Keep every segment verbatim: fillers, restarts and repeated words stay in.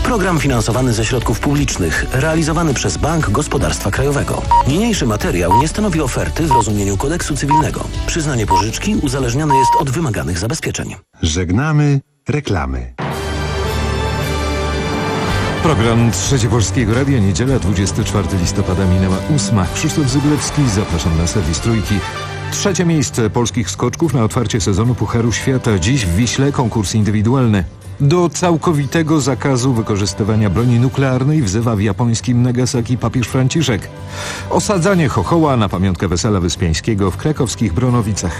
Program finansowany ze środków publicznych, realizowany przez Bank Gospodarstwa Krajowego. Niniejszy materiał nie stanowi oferty w rozumieniu kodeksu cywilnego. Przyznanie pożyczki uzależnione jest od wymaganych zabezpieczeń. Żegnamy reklamy. Program Trzecie Polskiego Radia, niedziela, dwudziestego czwartego listopada, minęła ósma. Krzysztof Zyblewski, zapraszam na serwis Trójki. Trzecie miejsce polskich skoczków na otwarcie sezonu Pucharu Świata. Dziś w Wiśle konkurs indywidualny. Do całkowitego zakazu wykorzystywania broni nuklearnej wzywa w japońskim Nagasaki papież Franciszek. Osadzanie chochoła na pamiątkę Wesela Wyspiańskiego w krakowskich Bronowicach.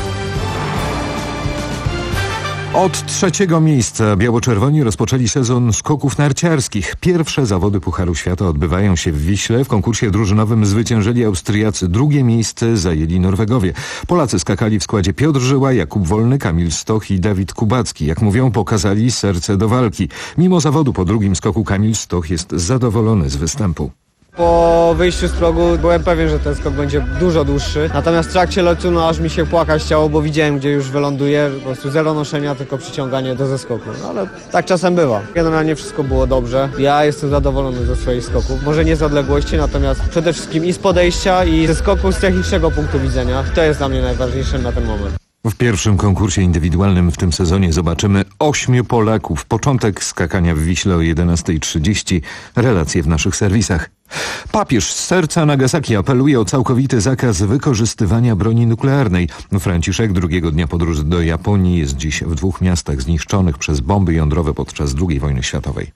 Od trzeciego miejsca biało-czerwoni rozpoczęli sezon skoków narciarskich. Pierwsze zawody Pucharu Świata odbywają się w Wiśle. W konkursie drużynowym zwyciężyli Austriacy. Drugie miejsce zajęli Norwegowie. Polacy skakali w składzie Piotr Żyła, Jakub Wolny, Kamil Stoch i Dawid Kubacki. Jak mówią, pokazali serce do walki. Mimo zawodu po drugim skoku Kamil Stoch jest zadowolony z występu. Po wyjściu z progu byłem pewien, że ten skok będzie dużo dłuższy. Natomiast w trakcie lotu no aż mi się płakać chciało, bo widziałem, gdzie już wyląduję. Po prostu zero noszenia, tylko przyciąganie do zeskoku. No, ale tak czasem bywa. Generalnie wszystko było dobrze. Ja jestem zadowolony ze swoich skoków. Może nie z odległości, natomiast przede wszystkim i z podejścia, i ze skoku z technicznego punktu widzenia. To jest dla mnie najważniejsze na ten moment. W pierwszym konkursie indywidualnym w tym sezonie zobaczymy ośmiu Polaków. Początek skakania w Wiśle o jedenastej trzydzieści. Relacje w naszych serwisach. Papież z serca Nagasaki apeluje o całkowity zakaz wykorzystywania broni nuklearnej. Franciszek drugiego dnia podróży do Japonii jest dziś w dwóch miastach zniszczonych przez bomby jądrowe podczas drugiej wojny światowej.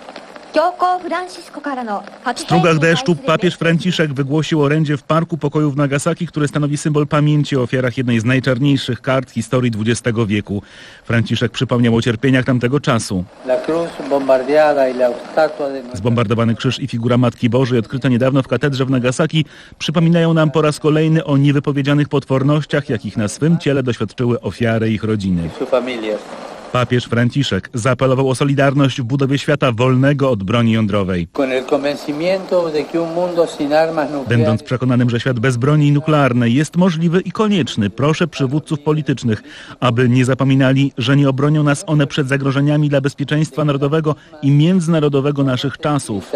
W strugach deszczu papież Franciszek wygłosił orędzie w Parku Pokoju w Nagasaki, które stanowi symbol pamięci o ofiarach jednej z najczarniejszych kart historii dwudziestego wieku. Franciszek przypomniał o cierpieniach tamtego czasu. Zbombardowany krzyż i figura Matki Bożej odkryta niedawno w katedrze w Nagasaki przypominają nam po raz kolejny o niewypowiedzianych potwornościach, jakich na swym ciele doświadczyły ofiary i ich rodziny. Papież Franciszek zaapelował o solidarność w budowie świata wolnego od broni jądrowej. Będąc przekonanym, że świat bez broni nuklearnej jest możliwy i konieczny, proszę przywódców politycznych, aby nie zapominali, że nie obronią nas one przed zagrożeniami dla bezpieczeństwa narodowego i międzynarodowego naszych czasów.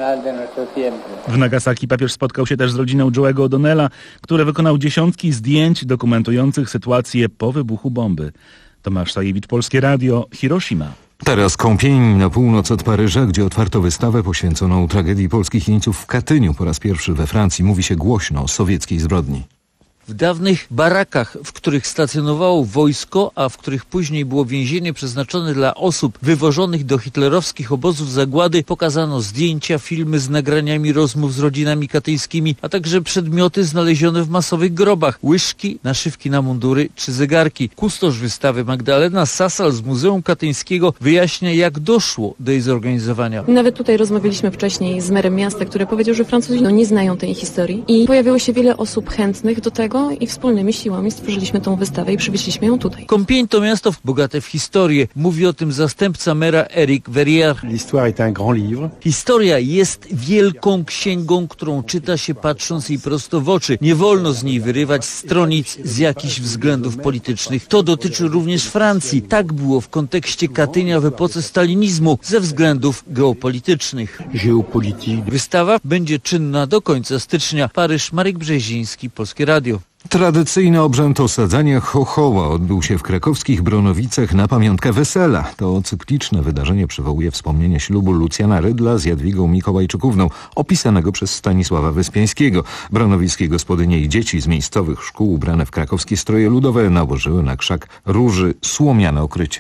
W Nagasaki papież spotkał się też z rodziną Joe'ego O'Donnella, który wykonał dziesiątki zdjęć dokumentujących sytuację po wybuchu bomby. Tomasz Sajewicz, Polskie Radio, Hiroshima. Teraz Kąpień na północ od Paryża, gdzie otwarto wystawę poświęconą tragedii polskich jeńców w Katyniu. Po raz pierwszy we Francji mówi się głośno o sowieckiej zbrodni. W dawnych barakach, w których stacjonowało wojsko, a w których później było więzienie przeznaczone dla osób wywożonych do hitlerowskich obozów zagłady, pokazano zdjęcia, filmy z nagraniami rozmów z rodzinami katyńskimi, a także przedmioty znalezione w masowych grobach, łyżki, naszywki na mundury czy zegarki. Kustosz wystawy Magdalena Sasal z Muzeum Katyńskiego wyjaśnia, jak doszło do jej zorganizowania. Nawet tutaj rozmawialiśmy wcześniej z merem miasta, który powiedział, że Francuzi no, nie znają tej historii i pojawiło się wiele osób chętnych do tego, i wspólnymi siłami stworzyliśmy tą wystawę i przywieźliśmy ją tutaj. Kąpień to miasto bogate w historię. Mówi o tym zastępca mera Eric Verrier. Historia jest wielką księgą, którą czyta się patrząc jej prosto w oczy. Nie wolno z niej wyrywać stronic z jakichś względów politycznych. To dotyczy również Francji. Tak było w kontekście Katynia w epoce stalinizmu ze względów geopolitycznych. Wystawa będzie czynna do końca stycznia. Paryż, Marek Brzeziński, Polskie Radio. Tradycyjny obrzęd osadzania chochoła odbył się w krakowskich Bronowicach na pamiątkę wesela. To cykliczne wydarzenie przywołuje wspomnienie ślubu Lucjana Rydla z Jadwigą Mikołajczykówną, opisanego przez Stanisława Wyspiańskiego. Bronowickie gospodynie i dzieci z miejscowych szkół ubrane w krakowskie stroje ludowe nałożyły na krzak róży słomiane okrycie.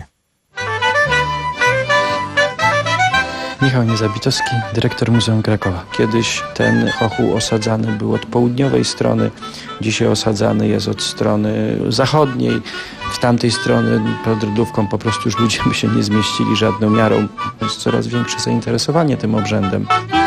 Michał Niezabitowski, dyrektor Muzeum Krakowa. Kiedyś ten chochół osadzany był od południowej strony, dzisiaj osadzany jest od strony zachodniej. W tamtej strony pod Rydówką po prostu już ludzie by się nie zmieścili żadną miarą. Jest coraz większe zainteresowanie tym obrzędem.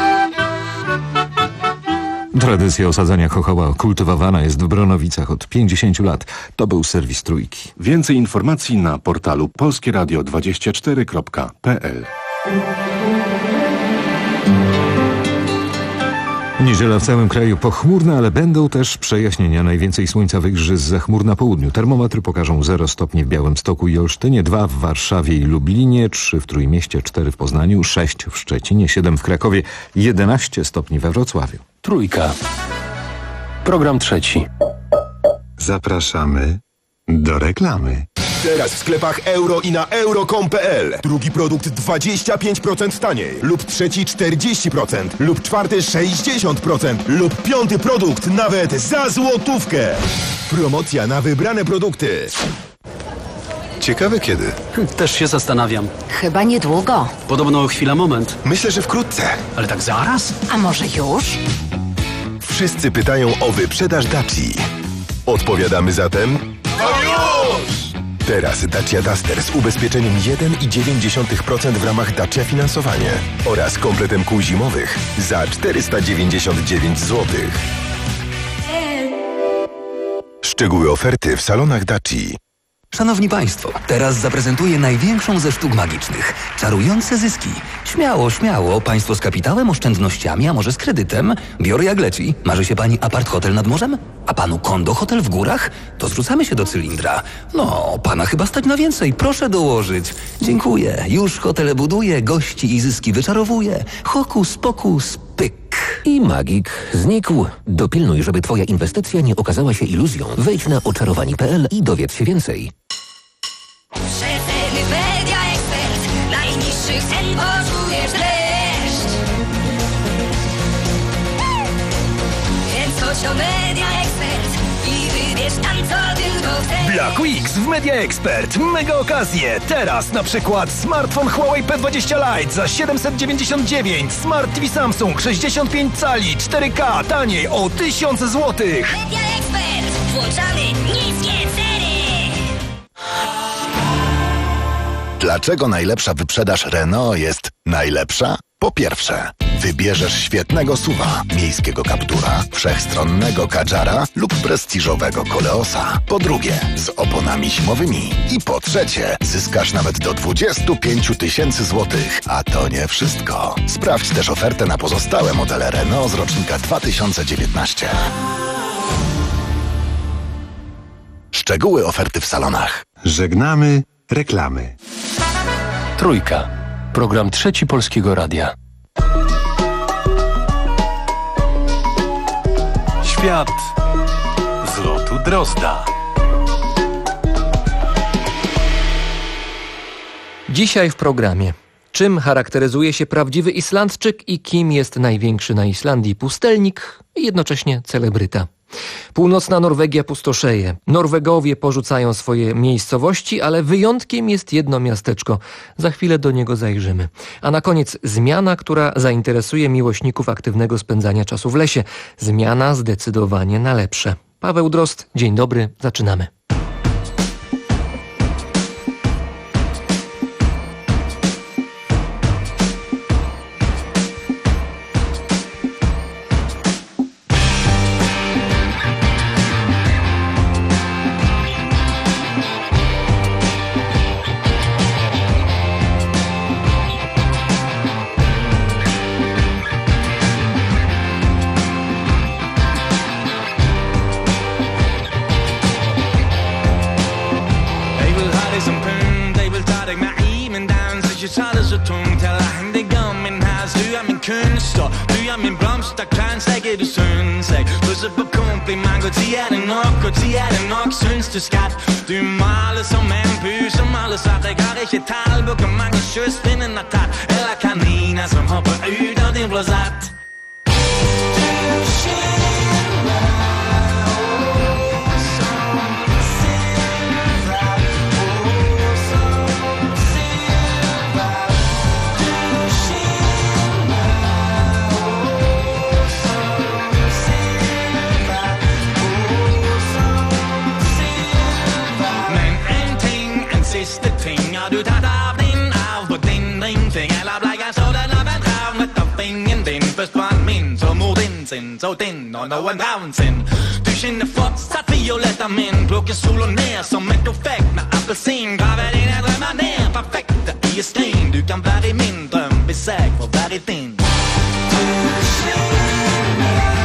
Tradycja osadzania chochoła kultywowana jest w Bronowicach od pięćdziesięciu lat. To był serwis Trójki. Więcej informacji na portalu polskieradio dwadzieścia cztery kropka p l. Niedziela Niedziela w całym kraju pochmurna, ale będą też przejaśnienia. Najwięcej słońca wygrzy zza chmur na południu. Termometry pokażą zero stopni w Białymstoku i Olsztynie, dwa w Warszawie i Lublinie, trzy w Trójmieście, cztery w Poznaniu, sześć w Szczecinie, siedem w Krakowie, jedenaście stopni we Wrocławiu. Trójka. Program trzeci. Zapraszamy do reklamy. Teraz w sklepach euro i na euro kropka com kropka p l. Drugi produkt dwadzieścia pięć procent taniej. Lub trzeci czterdzieści procent. Lub czwarty sześćdziesiąt procent. Lub piąty produkt nawet za złotówkę. Promocja na wybrane produkty. Ciekawe kiedy. Też się zastanawiam. Chyba niedługo. Podobno chwila moment. Myślę, że wkrótce. Ale tak zaraz? A może już? Wszyscy pytają o wyprzedaż Daci. Odpowiadamy zatem... No już! Teraz Dacia Duster z ubezpieczeniem jeden i dziewięć dziesiątych procent w ramach Dacia Finansowanie oraz kompletem kół zimowych za czterysta dziewięćdziesiąt dziewięć złotych. Szczegóły oferty w salonach Daci. Szanowni Państwo, teraz zaprezentuję największą ze sztuk magicznych. Czarujące zyski. Śmiało, śmiało. Państwo z kapitałem, oszczędnościami, a może z kredytem? Biorę jak leci. Marzy się Pani apart-hotel nad morzem? A Panu kondo-hotel w górach? To zrzucamy się do cylindra. No, Pana chyba stać na więcej. Proszę dołożyć. Dziękuję. Już hotele buduję, gości i zyski wyczarowuję. Hokus pokus pyk. I magik znikł. Dopilnuj, żeby Twoja inwestycja nie okazała się iluzją. Wejdź na oczarowani kropka p l i dowiedz się więcej. Przeceny Media Expert. Najniższych cen poczujesz dreszcz. Więc chodź do Media Expert i wybierz tam, co tylko chcesz. Black Weeks w Media Expert. Mega okazje. Teraz na przykład smartfon Huawei P dwadzieścia Lite za siedemset dziewięćdziesiąt dziewięć. Smart T V Samsung sześćdziesiąt pięć cali cztery K taniej o tysiąc złotych. Media Expert. Włączamy niskie ceny. Dlaczego najlepsza wyprzedaż Renault jest najlepsza? Po pierwsze, wybierzesz świetnego suwa, miejskiego Captura, wszechstronnego Kadżara lub prestiżowego Koleosa. Po drugie, z oponami zimowymi. I po trzecie, zyskasz nawet do dwadzieścia pięć tysięcy złotych. A to nie wszystko. Sprawdź też ofertę na pozostałe modele Renault z rocznika dwa tysiące dziewiętnastego. Szczegóły oferty w salonach. Żegnamy reklamy. Trójka. Program trzeci Polskiego Radia. Świat z lotu Drozda. Dzisiaj w programie. Czym charakteryzuje się prawdziwy Islandczyk i kim jest największy na Islandii pustelnik i jednocześnie celebryta? Północna Norwegia pustoszeje. Norwegowie porzucają swoje miejscowości, ale wyjątkiem jest jedno miasteczko. Za chwilę do niego zajrzymy. A na koniec zmiana, która zainteresuje miłośników aktywnego spędzania czasu w lesie. Zmiana zdecydowanie na lepsze. Paweł Drozd, dzień dobry, zaczynamy. Du skat, du maler som en pus som alle satt. Jeg har ikke tall på hvor mange kystvinnen har tatt, eller kaniner som hopper ut av din blåsett. Du skimmer oh, som silver, oh, som silver. Du skimmer oh, som silver, oh, som siste ting. Har du tatt av din arv på din ringting, eller ble jeg så den av en travnet av fingen din? Først brant min, så mor din sin, så din og noen ravn sin. Du skinner fortsatt violett av min, plukker sol og ned som et konfekt med appelsin. Graver dine drømmer ned, perfekte i skrin. Du kan være i min drøm, hvis jeg får være i din. Du skinner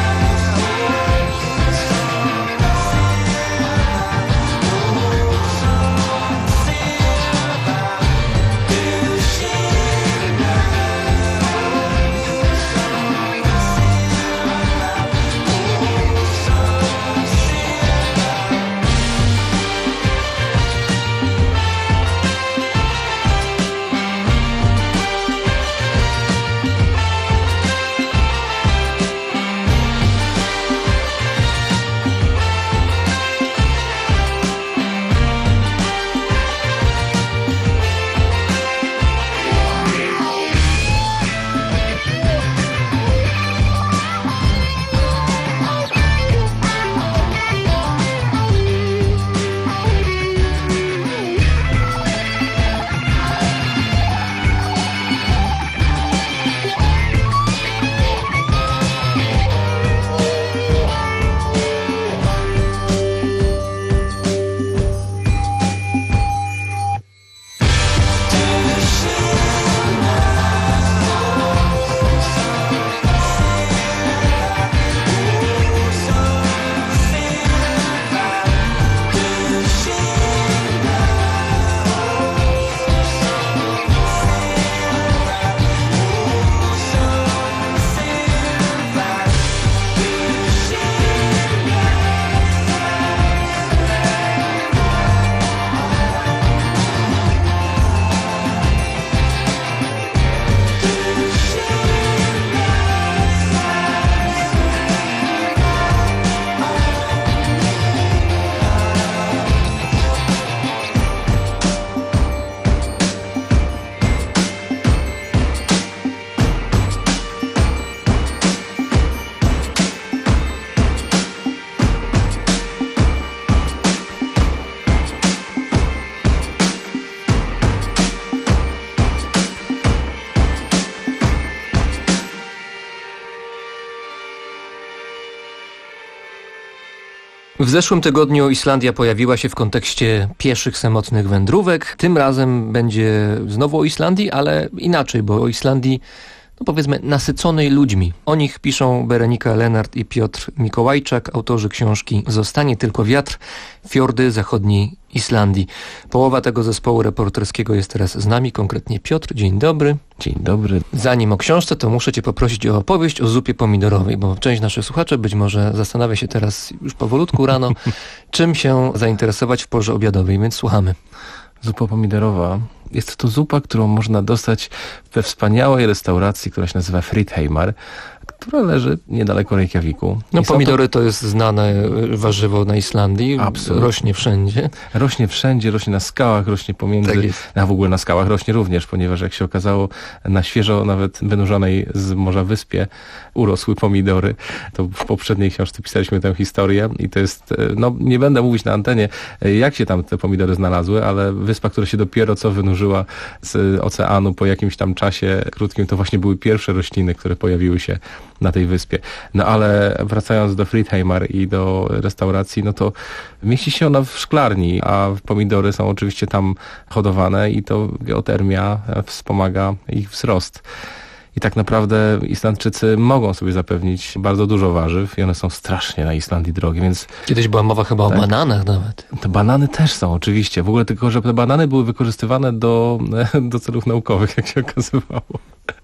W zeszłym tygodniu Islandia pojawiła się w kontekście pieszych, samotnych wędrówek. Tym razem będzie znowu o Islandii, ale inaczej, bo o Islandii, no powiedzmy, nasyconej ludźmi. O nich piszą Berenika Lenart i Piotr Mikołajczak, autorzy książki Zostanie tylko wiatr, fiordy zachodniej Islandii. Połowa tego zespołu reporterskiego jest teraz z nami, konkretnie Piotr. Dzień dobry. Dzień dobry. Zanim o książce, to muszę cię poprosić o opowieść o zupie pomidorowej, bo część naszych słuchaczy być może zastanawia się teraz już powolutku rano, czym się zainteresować w porze obiadowej, więc słuchamy. Zupa pomidorowa. Jest to zupa, którą można dostać we wspaniałej restauracji, która się nazywa Fritheimar, która leży niedaleko Reykjaviku. No I pomidory to... to jest znane warzywo na Islandii. Absolutnie. Rośnie wszędzie. Rośnie wszędzie, rośnie na skałach, rośnie pomiędzy, tak a w ogóle na skałach rośnie również, ponieważ jak się okazało, na świeżo nawet wynurzonej z morza wyspie urosły pomidory. To w poprzedniej książce pisaliśmy tę historię i to jest, no nie będę mówić na antenie, jak się tam te pomidory znalazły, ale wyspa, która się dopiero co wynurzyła z oceanu po jakimś tam czasie krótkim, to właśnie były pierwsze rośliny, które pojawiły się na tej wyspie. No ale wracając do Fritheimar i do restauracji, no to mieści się ona w szklarni, a pomidory są oczywiście tam hodowane i to geotermia wspomaga ich wzrost. I tak naprawdę Islandczycy mogą sobie zapewnić bardzo dużo warzyw i one są strasznie na Islandii drogie, więc... Kiedyś była mowa chyba tak? o bananach nawet. Te banany też są, oczywiście. W ogóle tylko, że te banany były wykorzystywane do, do celów naukowych, jak się okazywało.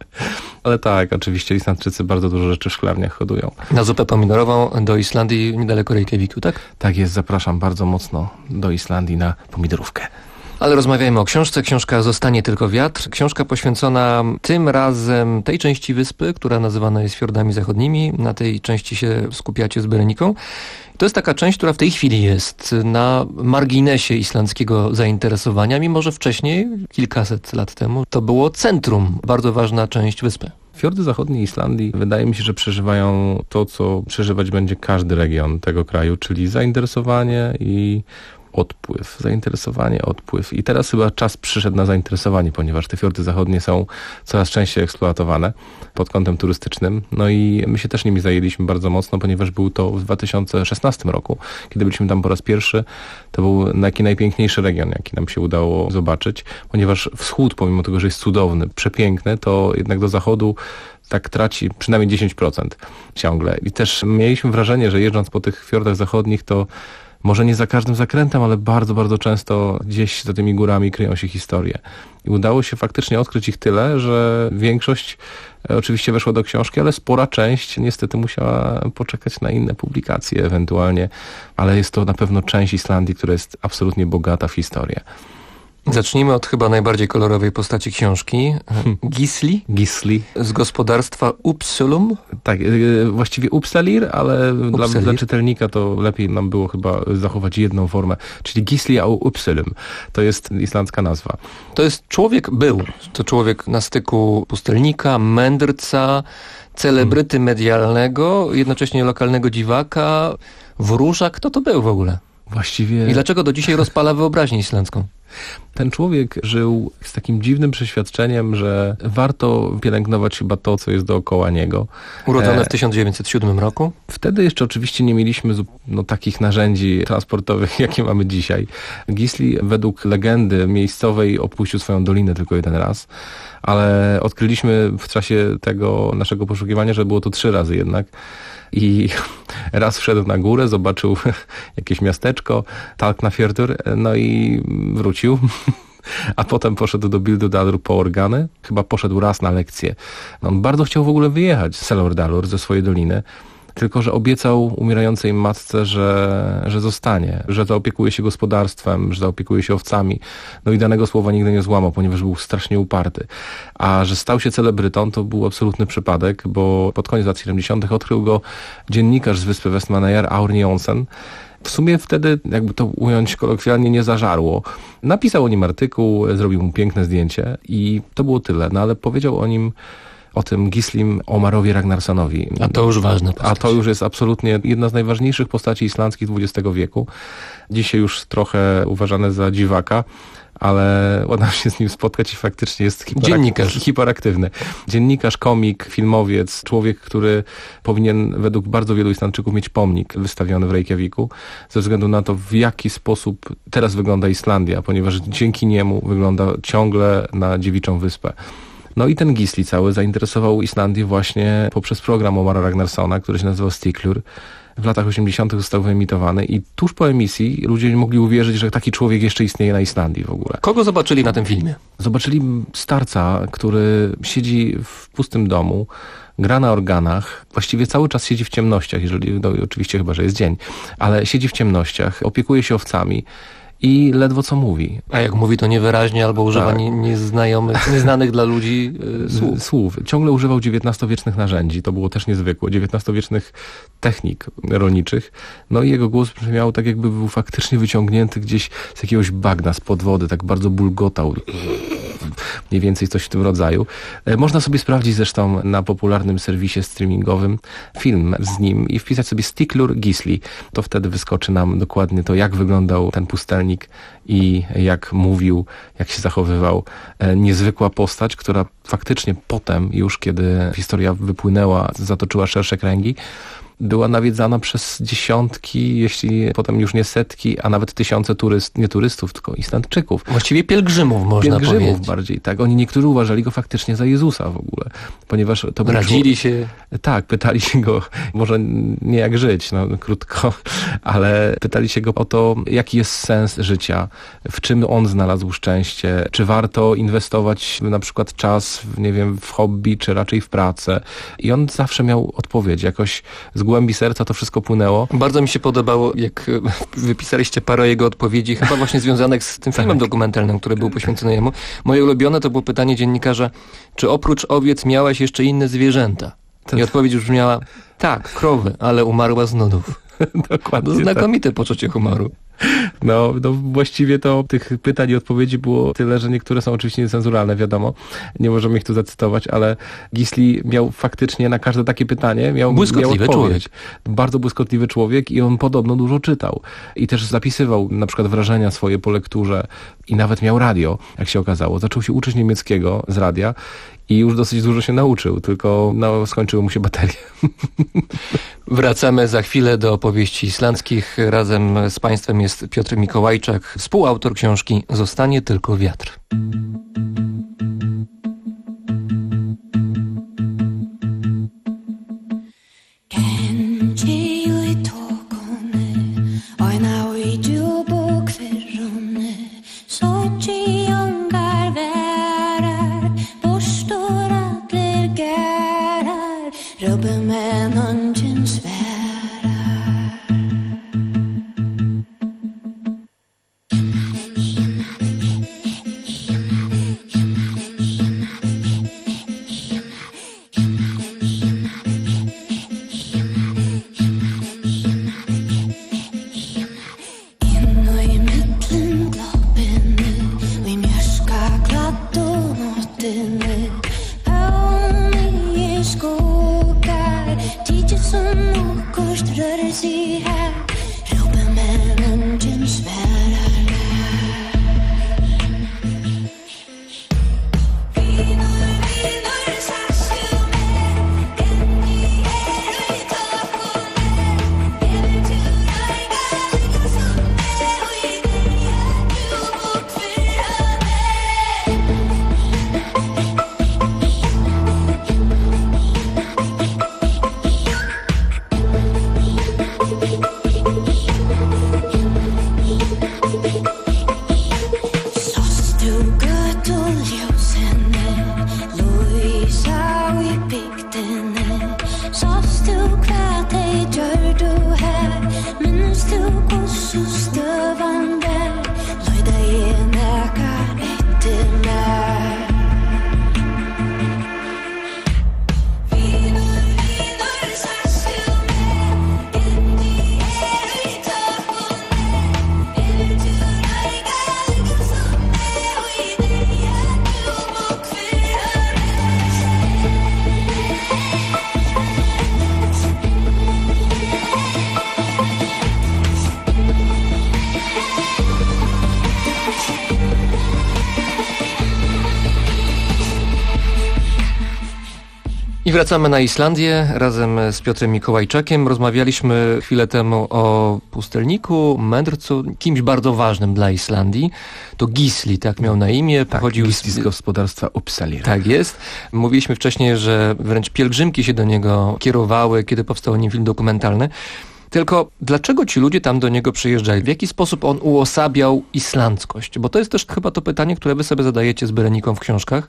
Ale tak, oczywiście Islandczycy bardzo dużo rzeczy w szklarniach hodują. Na zupę pomidorową do Islandii niedaleko Reykjaviku, tak? Tak jest, zapraszam bardzo mocno do Islandii na pomidorówkę. Ale rozmawiajmy o książce. Książka Zostanie tylko wiatr. Książka poświęcona tym razem tej części wyspy, która nazywana jest fiordami zachodnimi. Na tej części się skupiacie z Bereniką. To jest taka część, która w tej chwili jest na marginesie islandzkiego zainteresowania, mimo że wcześniej, kilkaset lat temu, to było centrum, bardzo ważna część wyspy. Fiordy zachodniej Islandii wydaje mi się, że przeżywają to, co przeżywać będzie każdy region tego kraju, czyli zainteresowanie i odpływ, zainteresowanie, odpływ. I teraz chyba czas przyszedł na zainteresowanie, ponieważ te fiordy zachodnie są coraz częściej eksploatowane pod kątem turystycznym. No i my się też nimi zajęliśmy bardzo mocno, ponieważ był to w dwa tysiące szesnastym roku, kiedy byliśmy tam po raz pierwszy. To był taki najpiękniejszy region, jaki nam się udało zobaczyć, ponieważ wschód, pomimo tego, że jest cudowny, przepiękny, to jednak do zachodu tak traci przynajmniej dziesięć procent ciągle. I też mieliśmy wrażenie, że jeżdżąc po tych fiordach zachodnich, to może nie za każdym zakrętem, ale bardzo, bardzo często gdzieś za tymi górami kryją się historie. I udało się faktycznie odkryć ich tyle, że większość oczywiście weszła do książki, ale spora część niestety musiała poczekać na inne publikacje ewentualnie, ale jest to na pewno część Islandii, która jest absolutnie bogata w historię. Zacznijmy od chyba najbardziej kolorowej postaci książki. Gisli. Gisli. Z gospodarstwa Uppsulum. Tak, właściwie Uppsalir, ale dla, dla czytelnika to lepiej nam było chyba zachować jedną formę, czyli Gisli au Uppsulum. To jest islandzka nazwa. To jest człowiek, był, to człowiek na styku pustelnika, mędrca, celebryty medialnego, jednocześnie lokalnego dziwaka, wróża. Kto to był w ogóle? Właściwie... I dlaczego do dzisiaj rozpala wyobraźnię islandzką? Ten człowiek żył z takim dziwnym przeświadczeniem, że warto pielęgnować chyba to, co jest dookoła niego. Urodzony w tysiąc dziewięćset siódmym roku? Wtedy jeszcze oczywiście nie mieliśmy no, takich narzędzi transportowych, jakie mamy dzisiaj. Gisli według legendy miejscowej opuścił swoją dolinę tylko jeden raz, ale odkryliśmy w czasie tego naszego poszukiwania, że było to trzy razy jednak. I raz wszedł na górę, zobaczył jakieś miasteczko, Tálknafjörður, no i wrócił. A potem poszedł do Bíldudalur po organy. Chyba poszedł raz na lekcję. On bardzo chciał w ogóle wyjechać z Selordalur, ze swojej doliny. Tylko że obiecał umierającej matce, że, że zostanie, że zaopiekuje się gospodarstwem, że zaopiekuje się owcami. No i danego słowa nigdy nie złamał, ponieważ był strasznie uparty. A że stał się celebrytą, to był absolutny przypadek, bo pod koniec lat siedemdziesiątych odkrył go dziennikarz z wyspy Vestmannaeyjar, Árni Johnsen. W sumie wtedy, jakby to ująć kolokwialnie, nie zażarło. Napisał o nim artykuł, zrobił mu piękne zdjęcie i to było tyle. No ale powiedział o nim, o tym Gislim Ómarowi Ragnarssonowi. A to już ważna postać. A to już jest absolutnie jedna z najważniejszych postaci islandzkich dwudziestego wieku. Dzisiaj już trochę uważane za dziwaka, ale udało się z nim spotkać i faktycznie jest hiperak- Dziennikarz. hiperaktywny. Dziennikarz, komik, filmowiec, człowiek, który powinien według bardzo wielu Islandczyków mieć pomnik wystawiony w Reykjaviku, ze względu na to, w jaki sposób teraz wygląda Islandia, ponieważ dzięki niemu wygląda ciągle na dziewiczą wyspę. No i ten Gisli cały zainteresował Islandię właśnie poprzez program Omara Ragnarssona, który się nazywał Stiklur. W latach osiemdziesiątych został wyemitowany i tuż po emisji ludzie nie mogli uwierzyć, że taki człowiek jeszcze istnieje na Islandii w ogóle. Kogo zobaczyli na tym filmie? Zobaczyli starca, który siedzi w pustym domu, gra na organach, właściwie cały czas siedzi w ciemnościach, jeżeli, no oczywiście chyba, że jest dzień, ale siedzi w ciemnościach, opiekuje się owcami i ledwo co mówi. A jak mówi, to niewyraźnie albo używa tak. nie, nieznajomych, nieznanych dla ludzi yy, słów. słów. Ciągle używał dziewiętnastowiecznych narzędzi, to było też niezwykłe, dziewiętnastowiecznych technik rolniczych. No i jego głos brzmiał tak, jakby był faktycznie wyciągnięty gdzieś z jakiegoś bagna, spod wody, tak bardzo bulgotał. Mniej więcej coś w tym rodzaju. Można sobie sprawdzić zresztą na popularnym serwisie streamingowym film z nim i wpisać sobie Stiklur Gisli. To wtedy wyskoczy nam dokładnie to, jak wyglądał ten pustelnik i jak mówił, jak się zachowywał. Niezwykła postać, która faktycznie potem, już kiedy historia wypłynęła, zatoczyła szersze kręgi, była nawiedzana przez dziesiątki, jeśli potem już nie setki, a nawet tysiące turyst, nie turystów, tylko Islandczyków. Właściwie pielgrzymów, można pielgrzymów powiedzieć. bardziej, tak. Oni niektórzy uważali go faktycznie za Jezusa w ogóle, ponieważ to był Radzili człowiek, się. Tak, pytali się go, może nie jak żyć, no krótko, ale pytali się go o to, jaki jest sens życia, w czym on znalazł szczęście, czy warto inwestować na przykład czas, w, nie wiem, w hobby, czy raczej w pracę. I on zawsze miał odpowiedź, jakoś z głębi serca to wszystko płynęło. Bardzo mi się podobało, jak wypisaliście parę jego odpowiedzi, chyba właśnie związanych z tym filmem dokumentalnym, który był poświęcony jemu. Moje ulubione to było pytanie dziennikarza, czy oprócz owiec miałeś jeszcze inne zwierzęta? I odpowiedź już brzmiała, tak, krowy, ale umarła z nudów. Dokładnie. Znakomite tak. Poczucie humoru. No, no właściwie to tych pytań i odpowiedzi było tyle, że niektóre są oczywiście niecenzuralne, wiadomo. Nie możemy ich tu zacytować, ale Gisli miał faktycznie na każde takie pytanie miał, błyskotliwy miał odpowiedź. człowiek. Bardzo błyskotliwy człowiek i on podobno dużo czytał. I też zapisywał na przykład wrażenia swoje po lekturze i nawet miał radio, jak się okazało. Zaczął się uczyć niemieckiego z radia i już dosyć dużo się nauczył, tylko no, skończyły mu się baterie. Wracamy za chwilę do opowieści islandzkich. Razem z Państwem jest Piotr Mikołajczak, współautor książki Zostanie tylko wiatr. I wracamy na Islandię razem z Piotrem Mikołajczakiem. Rozmawialiśmy chwilę temu o pustelniku, mędrcu, kimś bardzo ważnym dla Islandii. To Gisli, tak miał na imię. Pochodził tak, Gisli z gospodarstwa Uppsalir. Tak jest. Mówiliśmy wcześniej, że wręcz pielgrzymki się do niego kierowały, kiedy powstał o nim film dokumentalny. Tylko dlaczego ci ludzie tam do niego przyjeżdżali? W jaki sposób on uosabiał islandzkość? Bo to jest też chyba to pytanie, które wy sobie zadajecie z Bereniką w książkach.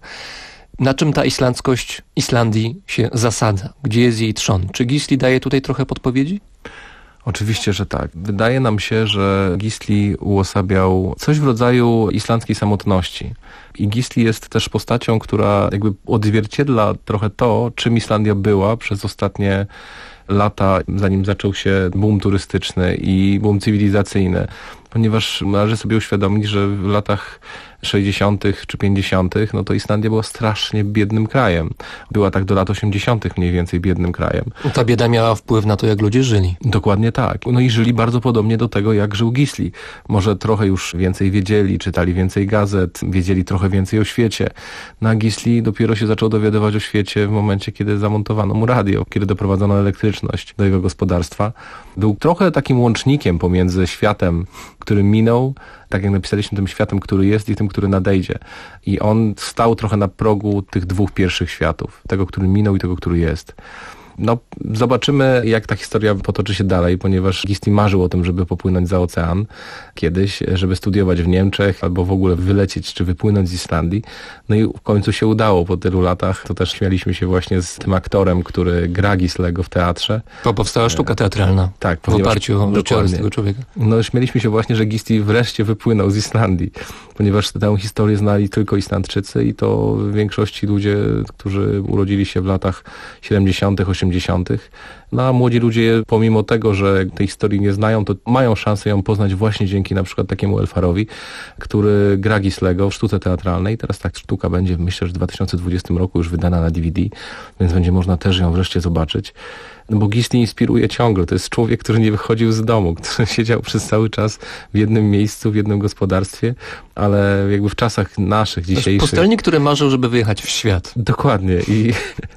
Na czym ta islandzkość Islandii się zasadza? Gdzie jest jej trzon? Czy Gisli daje tutaj trochę podpowiedzi? Oczywiście, że tak. Wydaje nam się, że Gisli uosabiał coś w rodzaju islandzkiej samotności. I Gisli jest też postacią, która jakby odzwierciedla trochę to, czym Islandia była przez ostatnie lata, zanim zaczął się boom turystyczny i boom cywilizacyjny. Ponieważ należy sobie uświadomić, że w latach sześćdziesiątych czy pięćdziesiątych no to Islandia była strasznie biednym krajem. Była tak do lat osiemdziesiątych mniej więcej biednym krajem. Ta bieda miała wpływ na to, jak ludzie żyli. Dokładnie tak. No i żyli bardzo podobnie do tego, jak żył Gisli. Może trochę już więcej wiedzieli, czytali więcej gazet, wiedzieli trochę więcej o świecie. No a Gisli dopiero się zaczął dowiadywać o świecie w momencie, kiedy zamontowano mu radio, kiedy doprowadzono elektryczność do jego gospodarstwa. Był trochę takim łącznikiem pomiędzy światem, który minął, tak jak napisaliśmy, tym światem, który jest i tym, który nadejdzie. I on stał trochę na progu tych dwóch pierwszych światów. Tego, który minął i tego, który jest. No, zobaczymy, jak ta historia potoczy się dalej, ponieważ Gisli marzył o tym, żeby popłynąć za ocean kiedyś, żeby studiować w Niemczech, albo w ogóle wylecieć, czy wypłynąć z Islandii. No i w końcu się udało po tylu latach. To też śmialiśmy się właśnie z tym aktorem, który gra Gislego w teatrze. To powstała sztuka teatralna. Tak. W oparciu o życiorys tego człowieka. No, śmieliśmy się właśnie, że Gisli wreszcie wypłynął z Islandii, ponieważ tę historię znali tylko Islandczycy i to w większości ludzie, którzy urodzili się w latach siedemdziesiątych, osiemdziesiątych. No a młodzi ludzie, pomimo tego, że tej historii nie znają, to mają szansę ją poznać właśnie dzięki na przykład takiemu Elfarowi, który gra Gislego w sztuce teatralnej. Teraz ta sztuka będzie, myślę, że w dwa tysiące dwudziestym roku już wydana na D V D, więc będzie można też ją wreszcie zobaczyć. No bo Gisli inspiruje ciągle. To jest człowiek, który nie wychodził z domu, który siedział przez cały czas w jednym miejscu, w jednym gospodarstwie, ale jakby w czasach naszych, dzisiejszych... Pustelnik, który marzył, żeby wyjechać w świat. Dokładnie. I,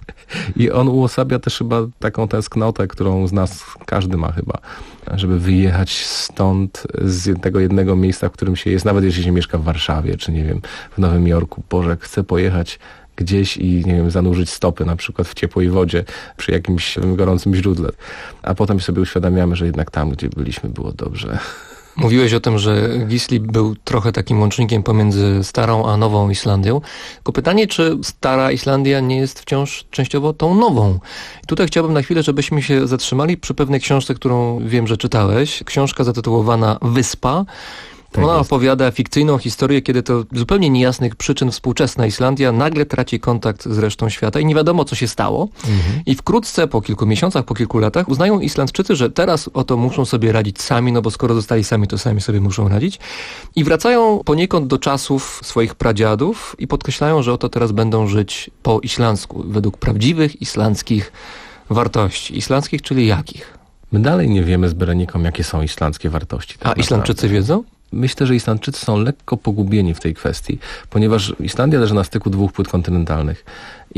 i on uosabia też chyba taką tęsknotę, którą z nas każdy ma chyba, żeby wyjechać stąd, z tego jednego miejsca, w którym się jest, nawet jeśli się mieszka w Warszawie, czy nie wiem, w Nowym Jorku. Boże, chcę pojechać gdzieś i, nie wiem, zanurzyć stopy na przykład w ciepłej wodzie przy jakimś gorącym źródle. A potem sobie uświadamiamy, że jednak tam, gdzie byliśmy, było dobrze. Mówiłeś o tym, że Gisli był trochę takim łącznikiem pomiędzy starą a nową Islandią. Tylko pytanie, czy stara Islandia nie jest wciąż częściowo tą nową? I tutaj chciałbym na chwilę, żebyśmy się zatrzymali przy pewnej książce, którą wiem, że czytałeś. Książka zatytułowana Wyspa. Ona opowiada fikcyjną historię, kiedy to z zupełnie niejasnych przyczyn współczesna Islandia nagle traci kontakt z resztą świata i nie wiadomo, co się stało. Mhm. I wkrótce, po kilku miesiącach, po kilku latach, uznają Islandczycy, że teraz oto muszą sobie radzić sami, no bo skoro zostali sami, to sami sobie muszą radzić. I wracają poniekąd do czasów swoich pradziadów i podkreślają, że oto teraz będą żyć po islandzku, według prawdziwych islandzkich wartości. Islandzkich, czyli jakich? My dalej nie wiemy z Bereniką, jakie są islandzkie wartości. Tak. A Islandczycy wiedzą? Myślę, że Islandczycy są lekko pogubieni w tej kwestii, ponieważ Islandia leży na styku dwóch płyt kontynentalnych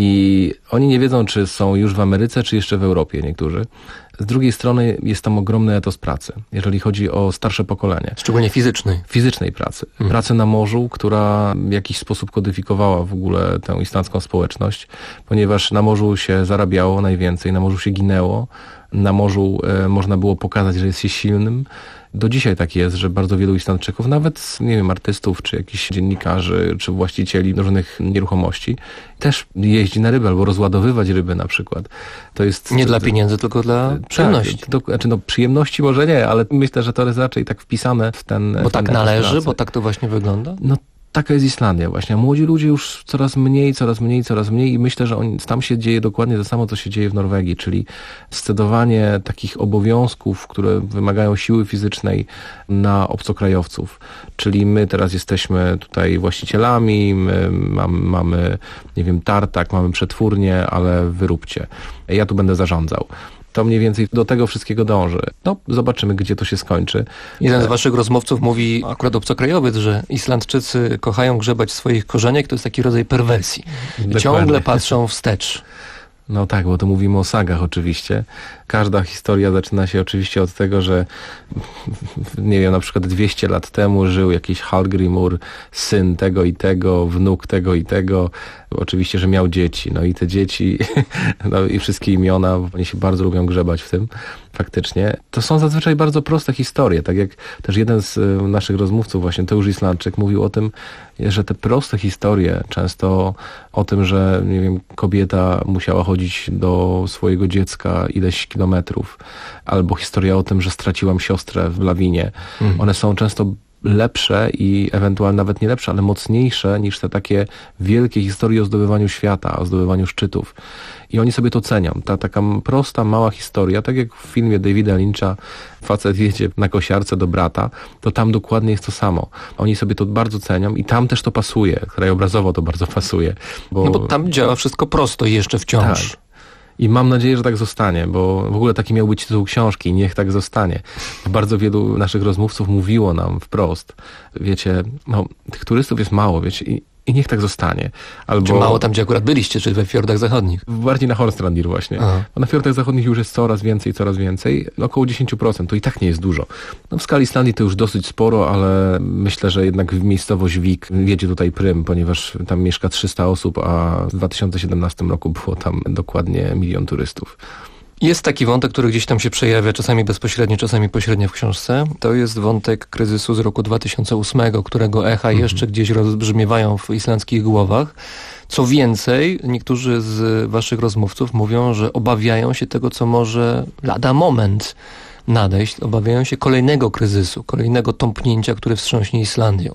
i oni nie wiedzą, czy są już w Ameryce, czy jeszcze w Europie niektórzy. Z drugiej strony jest tam ogromny etos pracy, jeżeli chodzi o starsze pokolenie. Szczególnie fizycznej. Fizycznej pracy. Hmm. Pracy na morzu, która w jakiś sposób kodyfikowała w ogóle tę islandzką społeczność, ponieważ na morzu się zarabiało najwięcej, na morzu się ginęło, na morzu e, można było pokazać, że jest się silnym. Do dzisiaj tak jest, że bardzo wielu Islandczyków, nawet, nie wiem, artystów, czy jakichś dziennikarzy, czy właścicieli różnych nieruchomości, też jeździ na ryby albo rozładowywać ryby na przykład. To jest... Nie dla pieniędzy, tylko dla przyjemności. Tak, to, znaczy no, przyjemności może nie, ale myślę, że to jest raczej tak wpisane w ten... Bo w ten tak należy, bo tak to właśnie wygląda? No taka jest Islandia właśnie. A młodzi ludzie już coraz mniej, coraz mniej, coraz mniej i myślę, że on, tam się dzieje dokładnie to samo, co się dzieje w Norwegii, czyli scedowanie takich obowiązków, które wymagają siły fizycznej na obcokrajowców. Czyli my teraz jesteśmy tutaj właścicielami, my mamy, mamy nie wiem, tartak, mamy przetwórnię, ale wyróbcie. Ja tu będę zarządzał. To mniej więcej do tego wszystkiego dąży. No, zobaczymy, gdzie to się skończy. Jeden z waszych rozmówców mówi, akurat obcokrajowiec, że Islandczycy kochają grzebać w swoich korzeniach, to jest taki rodzaj perwersji. Dokładnie. Ciągle patrzą wstecz. No tak, bo to mówimy o sagach oczywiście. Każda historia zaczyna się oczywiście od tego, że nie wiem, na przykład dwieście lat temu żył jakiś Hallgrímur, syn tego i tego, wnuk tego i tego. Oczywiście, że miał dzieci. No i te dzieci no i wszystkie imiona, oni się bardzo lubią grzebać w tym. Faktycznie. To są zazwyczaj bardzo proste historie. Tak jak też jeden z naszych rozmówców, właśnie Teusz Islandczyk, mówił o tym, że te proste historie, często o tym, że nie wiem, kobieta musiała chodzić do swojego dziecka ileś kilometrów, albo historia o tym, że straciłam siostrę w lawinie. Mhm. One są często lepsze i ewentualnie nawet nie lepsze, ale mocniejsze niż te takie wielkie historie o zdobywaniu świata, o zdobywaniu szczytów. I oni sobie to cenią. Ta taka prosta, mała historia, tak jak w filmie Davida Lyncha facet jedzie na kosiarce do brata, to tam dokładnie jest to samo. Oni sobie to bardzo cenią i tam też to pasuje. Krajobrazowo to bardzo pasuje. Bo... No bo tam działa wszystko prosto jeszcze wciąż. Tak. I mam nadzieję, że tak zostanie, bo w ogóle taki miał być tytuł książki, niech tak zostanie. Bardzo wielu naszych rozmówców mówiło nam wprost, wiecie, no, tych turystów jest mało, wiecie, i, i niech tak zostanie. Albo... Czy mało tam, gdzie akurat byliście, czy we fiordach zachodnich? Bardziej na Hornstrandir właśnie. Aha. A na fiordach zachodnich już jest coraz więcej, coraz więcej. No, około dziesięć procent, to i tak nie jest dużo. No, w skali Islandii to już dosyć sporo, ale myślę, że jednak w miejscowość Vik wiedzie tutaj prym, ponieważ tam mieszka trzysta osób, a w dwa tysiące siedemnastym roku było tam dokładnie milion turystów. Jest taki wątek, który gdzieś tam się przejawia, czasami bezpośrednio, czasami pośrednio w książce. To jest wątek kryzysu z roku dwa tysiące ósmego, którego echa mhm. jeszcze gdzieś rozbrzmiewają w islandzkich głowach. Co więcej, niektórzy z waszych rozmówców mówią, że obawiają się tego, co może lada moment nadejść. Obawiają się kolejnego kryzysu, kolejnego tąpnięcia, które wstrząśnie Islandią.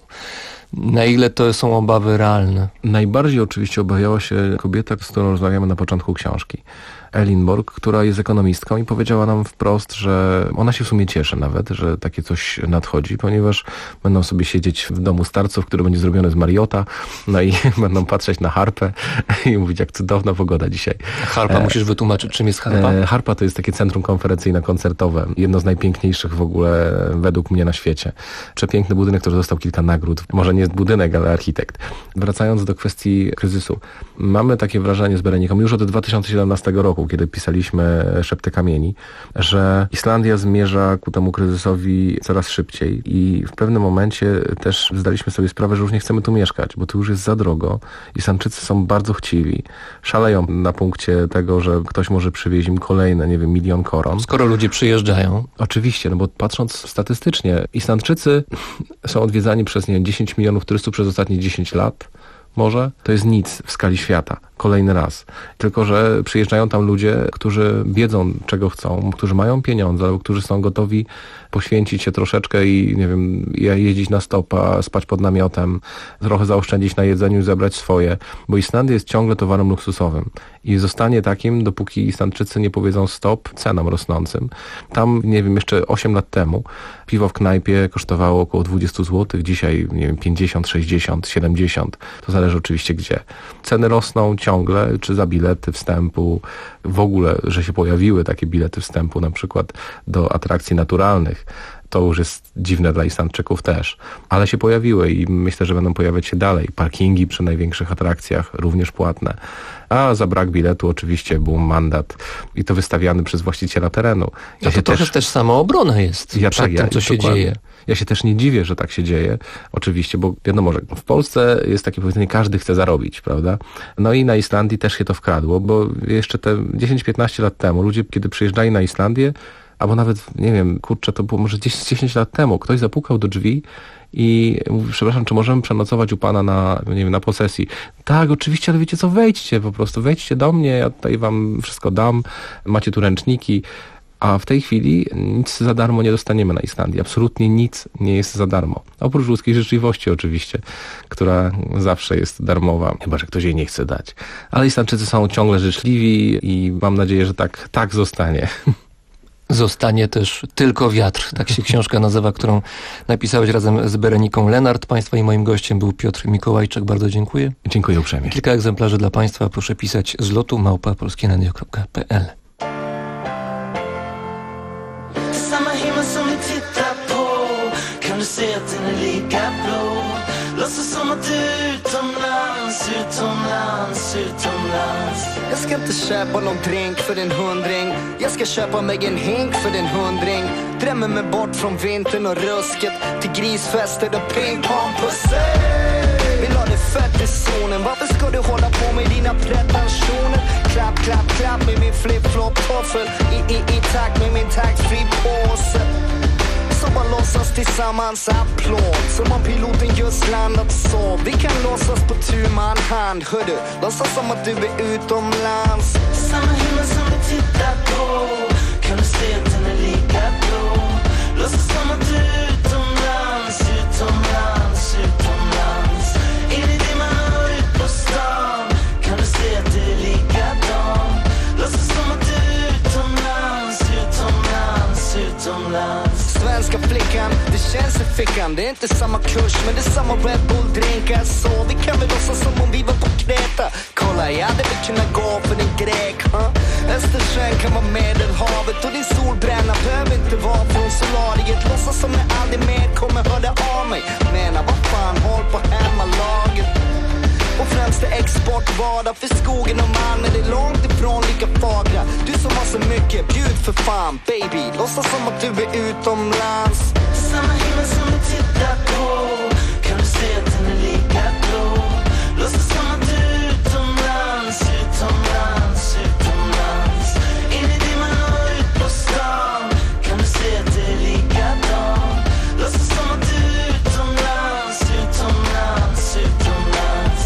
Na ile to są obawy realne? Najbardziej oczywiście obawiała się kobieta, z którą rozmawiamy na początku książki. Elinborg, która jest ekonomistką i powiedziała nam wprost, że ona się w sumie cieszy nawet, że takie coś nadchodzi, ponieważ będą sobie siedzieć w domu starców, który będzie zrobiony z Mariota, no i będą patrzeć na harpę i mówić, jak cudowna pogoda dzisiaj. Harpa, e, musisz wytłumaczyć, czym jest harpa? E, harpa to jest takie centrum konferencyjno-koncertowe, jedno z najpiękniejszych w ogóle według mnie na świecie. Przepiękny budynek, który dostał kilka nagród. Może nie jest budynek, ale architekt. Wracając do kwestii kryzysu. Mamy takie wrażenie z Bereniką już od dwa tysiące siedemnastego roku, kiedy pisaliśmy Szepty kamieni, że Islandia zmierza ku temu kryzysowi coraz szybciej i w pewnym momencie też zdaliśmy sobie sprawę, że już nie chcemy tu mieszkać, bo tu już jest za drogo. Islandczycy są bardzo chciwi. Szaleją na punkcie tego, że ktoś może przywieźć im kolejne, nie wiem, milion koron. Skoro ludzie przyjeżdżają. Oczywiście, no bo patrząc statystycznie, Islandczycy są odwiedzani przez, nie wiem, dziesięć milionów turystów przez ostatnie dziesięć lat. Może to jest nic w skali świata. Kolejny raz. Tylko że przyjeżdżają tam ludzie, którzy wiedzą, czego chcą, którzy mają pieniądze, albo którzy są gotowi poświęcić się troszeczkę i, nie wiem, jeździć na stopa, spać pod namiotem, trochę zaoszczędzić na jedzeniu i zabrać swoje. Bo Islandia jest ciągle towarem luksusowym. I zostanie takim, dopóki Islandczycy nie powiedzą stop cenom rosnącym. Tam, nie wiem, jeszcze osiem lat temu piwo w knajpie kosztowało około dwadzieścia złotych. Dzisiaj, nie wiem, pięćdziesiąt, sześćdziesiąt, siedemdziesiąt. To zależy oczywiście gdzie. Ceny rosną ciągle, czy za bilety wstępu, w ogóle, że się pojawiły takie bilety wstępu na przykład do atrakcji naturalnych. To już jest dziwne dla Islandczyków też. Ale się pojawiły i myślę, że będą pojawiać się dalej. Parkingi przy największych atrakcjach, również płatne. A za brak biletu oczywiście był mandat i to wystawiany przez właściciela terenu. Ja to trochę też, też samoobrona jest ja przed tak, tym, co ja, się dokładnie. dzieje. Ja się też nie dziwię, że tak się dzieje, oczywiście, bo wiadomo, że w Polsce jest takie powiedzenie, każdy chce zarobić, prawda? No i na Islandii też się to wkradło, bo jeszcze te dziesięć piętnaście lat temu ludzie, kiedy przyjeżdżali na Islandię, albo nawet, nie wiem, kurczę, to było może dziesięć lat temu, ktoś zapukał do drzwi i mówi, przepraszam, czy możemy przenocować u pana na, nie wiem, na posesji? Tak, oczywiście, ale wiecie co, wejdźcie po prostu, wejdźcie do mnie, ja tutaj wam wszystko dam, macie tu ręczniki. A w tej chwili nic za darmo nie dostaniemy na Islandii. Absolutnie nic nie jest za darmo. Oprócz ludzkiej życzliwości oczywiście, która zawsze jest darmowa, chyba że ktoś jej nie chce dać. Ale Islandczycy są ciągle życzliwi i mam nadzieję, że tak, tak zostanie. Zostanie też tylko wiatr. Tak się książka nazywa, którą napisałeś razem z Bereniką Lenart. Państwa i moim gościem był Piotr Mikołajczak. Bardzo dziękuję. Dziękuję uprzejmie. Kilka egzemplarzy dla Państwa. Proszę pisać z lotu małpa polskie radio kropka p l. Samma himmel som vi tittar på, kan du se att den är lika blå? Låtsas som att du utomlands utomlands, utomlands, utomlands. Jag ska inte köpa någon drink för en hundring. Jag ska köpa mig en hink för en hundring. Drömmer mig bort från vintern och rusket till grisfester och pingpong på sig. Vill ha det fett i zonen. Varför ska du hålla på med dina pretensioner? Klapp, klapp, klapp med min flip-flop-toffel I, i, i takt med min tax-free-påse. Så bara låtsas tillsammans applåd. Som om piloten just landat så. Vi kan låtsas på tu man hand. Hör du, låtsas som att du är utomlands. Samma himmel som vi tittar på. Kan du se att den är lika blå? Låtsas som att du är utomlands, utomlands, utomlands. In i dimman och ut på stan. Kan du se att det är likadant? Låtsas som att du är utomlands, utomlands, utomlands. Svenska flickan, det känns i fickan. Det är inte samma kurs, men det är samma Red Bull-drinkar. Så vi kan väl låtsas som om vi var på Kreta. Kolla, jag hade väl kunnat gå för en grek, huh? Östersjön kan vara Medelhavet. Och din solbränna behöver inte vara från solariet. Låtsas som jag aldrig mer kommer höra av mig. Menar, vad fan, håll på hemmalaget. Och främst är exportvara för skogen och Malmö. Det är långt ifrån lika fagra. Du som har så mycket, bjud för fan, baby. Låtsas som att du är utomlands. Samma himmel som vi tittar på. Kan du se att den är lika blå? Låtsas som att du är utomlands, utomlands, utomlands. In i dimman och ut på stan. Kan du se att det är likadant? Låtsas som att du är utomlands, utomlands, utomlands.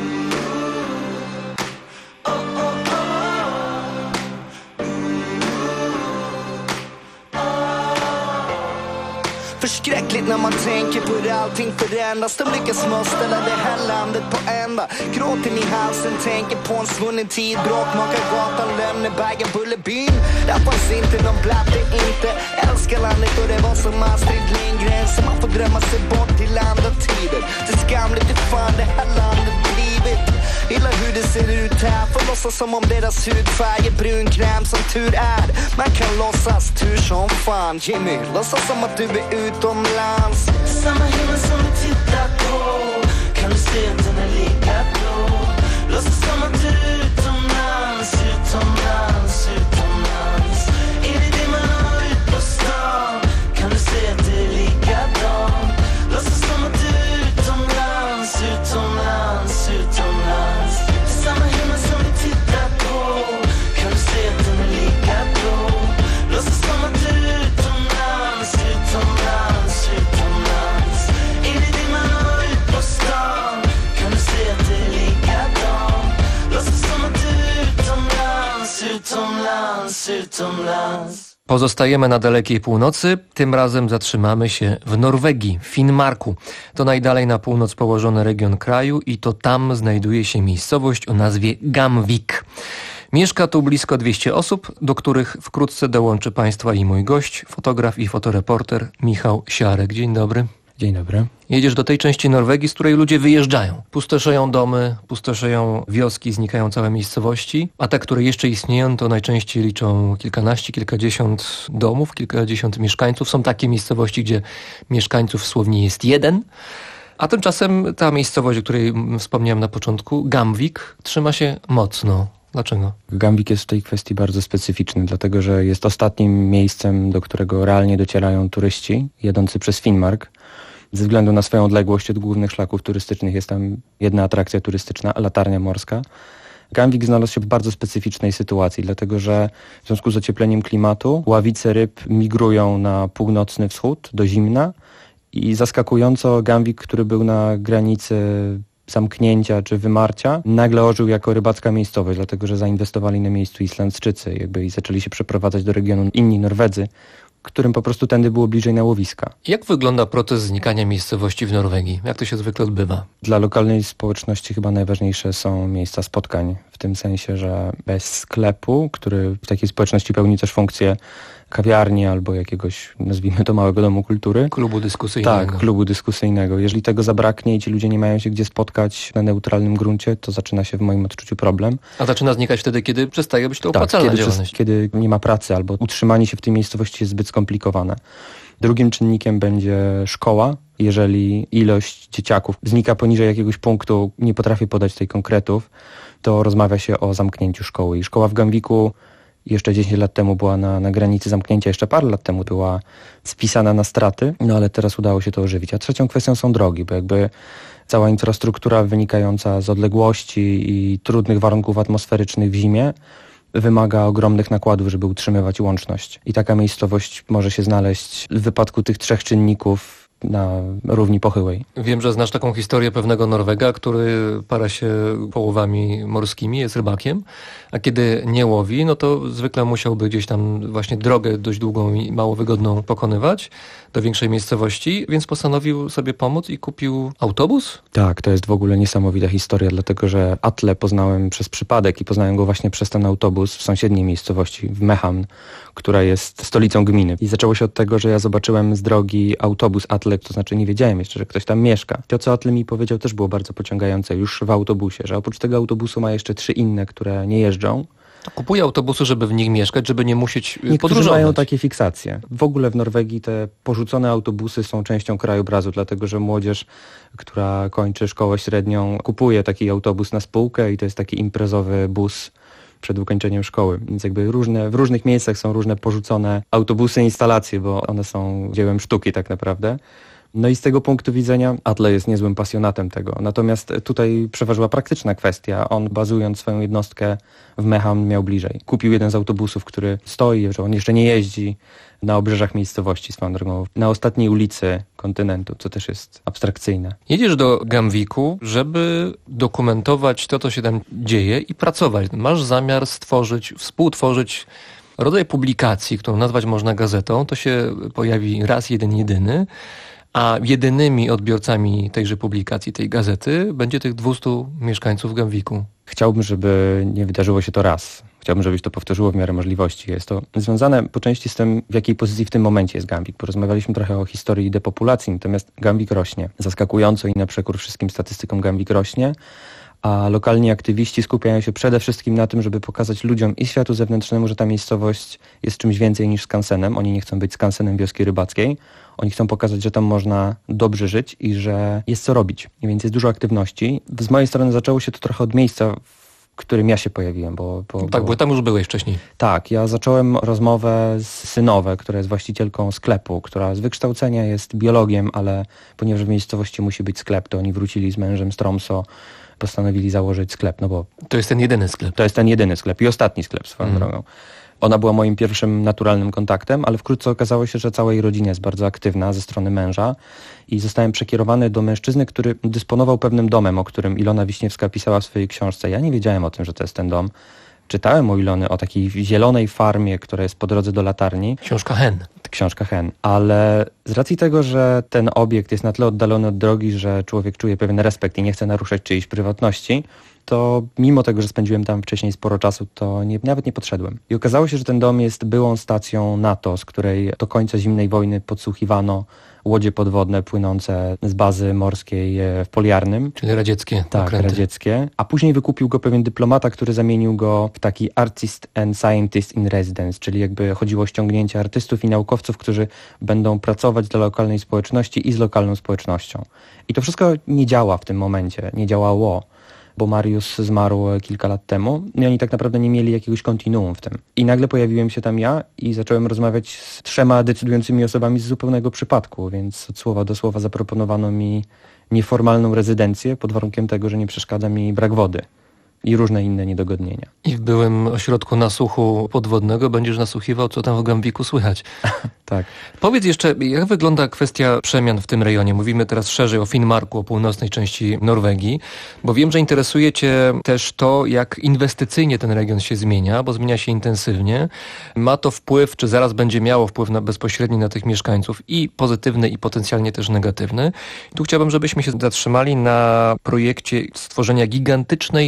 Förskräckligt när man tänker på hur allting förändras. De lyckas med att ställa det här landet på ända. Gråten i halsen, tänker på en svunnen tid. Bråkmakargatan, Lönneberga, Bullerbyn. Där fanns inte någon blatte, inte. Älskar landet och det var som Astrid Lindgren. Så man får drömma sig bort till andra tider. Det är skamligt hur fan det här landet blivit. Gillar hur det ser ut här. Får låtsas som om deras hudfärg är brun kräm, som tur är. Man kan låtsas tur som fan. Jimmy, låtsas som att du är utomlands. Samma himmel som vi tittar på. Kan du se att den är lika blå? Låtsas som att du är utomlands, utomlands, utomlands. In i dimman och ut på stan. Kan du se att det är likadant? Låtsas som att du är utomlands, utomlands, utomlands. Samma himmel som vi tittar på. Kan du se att den är lika blå? Låtsas som att du är utomlands, utomlands, utomlands. In i dimman och ut på stan. Kan du se att det är likadant? Låtsas som att du är utomlands, utomlands, utomlands. Pozostajemy na dalekiej północy, tym razem zatrzymamy się w Norwegii, w Finnmarku. To najdalej na północ położony region kraju i to tam znajduje się miejscowość o nazwie Gamvik. Mieszka tu blisko dwieście osób, do których wkrótce dołączy Państwa i mój gość, fotograf i fotoreporter Michał Siarek. Dzień dobry. Dzień dobry. Jedziesz do tej części Norwegii, z której ludzie wyjeżdżają. Pustoszeją domy, pustoszeją wioski, znikają całe miejscowości, a te, które jeszcze istnieją, to najczęściej liczą kilkanaście, kilkadziesiąt domów, kilkadziesiąt mieszkańców. Są takie miejscowości, gdzie mieszkańców słownie jest jeden. A tymczasem ta miejscowość, o której wspomniałem na początku, Gamvik, trzyma się mocno. Dlaczego? Gamvik jest w tej kwestii bardzo specyficzny, dlatego że jest ostatnim miejscem, do którego realnie docierają turyści jadący przez Finnmark. Ze względu na swoją odległość od głównych szlaków turystycznych jest tam jedna atrakcja turystyczna, latarnia morska. Gamvik znalazł się w bardzo specyficznej sytuacji, dlatego że w związku z ociepleniem klimatu ławice ryb migrują na północny wschód, do zimna i zaskakująco Gamvik, który był na granicy zamknięcia czy wymarcia, nagle ożył jako rybacka miejscowość, dlatego że zainwestowali na miejscu Islandczycy jakby i zaczęli się przeprowadzać do regionu inni Norwedzy, którym po prostu tędy było bliżej na łowiska. Jak wygląda proces znikania miejscowości w Norwegii? Jak to się zwykle odbywa? Dla lokalnej społeczności chyba najważniejsze są miejsca spotkań, w tym sensie, że bez sklepu, który w takiej społeczności pełni też funkcję kawiarni albo jakiegoś, nazwijmy to, małego domu kultury. Klubu dyskusyjnego. Tak, klubu dyskusyjnego. Jeżeli tego zabraknie i ci ludzie nie mają się gdzie spotkać na neutralnym gruncie, to zaczyna się w moim odczuciu problem. A zaczyna znikać wtedy, kiedy przestaje być to Tak, opłacalna kiedy, działalność. przez, kiedy nie ma pracy albo utrzymanie się w tej miejscowości jest zbyt skomplikowane. Drugim czynnikiem będzie szkoła. Jeżeli ilość dzieciaków znika poniżej jakiegoś punktu, nie potrafię podać tej konkretów, to rozmawia się o zamknięciu szkoły. I szkoła w Gamviku jeszcze dziesięć lat temu była na, na granicy zamknięcia, jeszcze parę lat temu była spisana na straty, no ale teraz udało się to ożywić. A trzecią kwestią są drogi, bo jakby cała infrastruktura wynikająca z odległości i trudnych warunków atmosferycznych w zimie wymaga ogromnych nakładów, żeby utrzymywać łączność. I taka miejscowość może się znaleźć w wypadku tych trzech czynników na równi pochyłej. Wiem, że znasz taką historię pewnego Norwega, który para się połowami morskimi, jest rybakiem, a kiedy nie łowi, no to zwykle musiałby gdzieś tam właśnie drogę dość długą i mało wygodną pokonywać do większej miejscowości, więc postanowił sobie pomóc i kupił autobus? Tak, to jest w ogóle niesamowita historia, dlatego że Atle poznałem przez przypadek i poznałem go właśnie przez ten autobus w sąsiedniej miejscowości, w Mehamn, która jest stolicą gminy. I zaczęło się od tego, że ja zobaczyłem z drogi autobus Atle, to znaczy nie wiedziałem jeszcze, że ktoś tam mieszka. To, co Atle mi powiedział, też było bardzo pociągające już w autobusie, że oprócz tego autobusu ma jeszcze trzy inne, które nie jeżdżą. Kupuje autobusy, żeby w nich mieszkać, żeby nie musieć Niektórzy podróżować. mają takie fiksacje. W ogóle w Norwegii te porzucone autobusy są częścią krajobrazu, dlatego że młodzież, która kończy szkołę średnią, kupuje taki autobus na spółkę i to jest taki imprezowy bus przed ukończeniem szkoły. Więc jakby różne, w różnych miejscach są różne porzucone autobusy, instalacje, bo one są dziełem sztuki tak naprawdę. No i z tego punktu widzenia Atle jest niezłym pasjonatem tego. Natomiast tutaj przeważyła praktyczna kwestia. On, bazując swoją jednostkę w Mehamn, miał bliżej. Kupił jeden z autobusów, który stoi, że on jeszcze nie jeździ na obrzeżach miejscowości swoją drogą, na ostatniej ulicy kontynentu, co też jest abstrakcyjne. Jedziesz do Gamviku, żeby dokumentować to, co się tam dzieje i pracować. Masz zamiar stworzyć, współtworzyć rodzaj publikacji, którą nazwać można gazetą. To się pojawi raz, jeden, jedyny. A jedynymi odbiorcami tejże publikacji, tej gazety, będzie tych dwustu mieszkańców Gamviku. Chciałbym, żeby nie wydarzyło się to raz. Chciałbym, żebyś to powtórzyło w miarę możliwości. Jest to związane po części z tym, w jakiej pozycji w tym momencie jest Gamvik. Porozmawialiśmy trochę o historii depopulacji, natomiast Gamvik rośnie. Zaskakująco i na przekór wszystkim statystykom Gamvik rośnie, a lokalni aktywiści skupiają się przede wszystkim na tym, żeby pokazać ludziom i światu zewnętrznemu, że ta miejscowość jest czymś więcej niż skansenem. Oni nie chcą być skansenem wioski rybackiej. Oni chcą pokazać, że tam można dobrze żyć i że jest co robić. I więc jest dużo aktywności. Z mojej strony zaczęło się to trochę od miejsca, w którym ja się pojawiłem. Bo, bo, tak, bo... bo tam już byłeś wcześniej. Tak, ja zacząłem rozmowę z Synowę, która jest właścicielką sklepu, która z wykształcenia jest biologiem, ale ponieważ w miejscowości musi być sklep, to oni wrócili z mężem z Tromsø, postanowili założyć sklep, no bo... To jest ten jedyny sklep. To jest ten jedyny sklep i ostatni sklep swoją mm. drogą. Ona była moim pierwszym naturalnym kontaktem, ale wkrótce okazało się, że cała jej rodzina jest bardzo aktywna ze strony męża i zostałem przekierowany do mężczyzny, który dysponował pewnym domem, o którym Ilona Wiśniewska pisała w swojej książce. Ja nie wiedziałem o tym, że to jest ten dom. Czytałem o Ilony, o takiej zielonej farmie, która jest po drodze do latarni. Książka Hen. Książka Hen. Ale z racji tego, że ten obiekt jest na tyle oddalony od drogi, że człowiek czuje pewien respekt i nie chce naruszać czyjejś prywatności, to mimo tego, że spędziłem tam wcześniej sporo czasu, to nie, nawet nie podszedłem. I okazało się, że ten dom jest byłą stacją NATO, z której do końca zimnej wojny podsłuchiwano łodzie podwodne płynące z bazy morskiej w Poliarnym. Czyli radzieckie. Tak, okręty. radzieckie. A później wykupił go pewien dyplomata, który zamienił go w taki artist and scientist in residence, czyli jakby chodziło o ściągnięcie artystów i naukowców, którzy będą pracować dla lokalnej społeczności i z lokalną społecznością. I to wszystko nie działa w tym momencie, nie działało, bo Mariusz zmarł kilka lat temu i oni tak naprawdę nie mieli jakiegoś kontinuum w tym. I nagle pojawiłem się tam ja i zacząłem rozmawiać z trzema decydującymi osobami z zupełnego przypadku, więc od słowa do słowa zaproponowano mi nieformalną rezydencję pod warunkiem tego, że nie przeszkadza mi brak wody i różne inne niedogodnienia. I w byłym ośrodku nasłuchu podwodnego będziesz nasłuchiwał, co tam w Gamviku słychać. Tak. Powiedz jeszcze, jak wygląda kwestia przemian w tym rejonie? Mówimy teraz szerzej o Finnmarku, o północnej części Norwegii, bo wiem, że interesuje Cię też to, jak inwestycyjnie ten region się zmienia, bo zmienia się intensywnie. Ma to wpływ, czy zaraz będzie miało wpływ na, bezpośredni na tych mieszkańców, i pozytywny, i potencjalnie też negatywny. Tu chciałbym, żebyśmy się zatrzymali na projekcie stworzenia gigantycznej farmy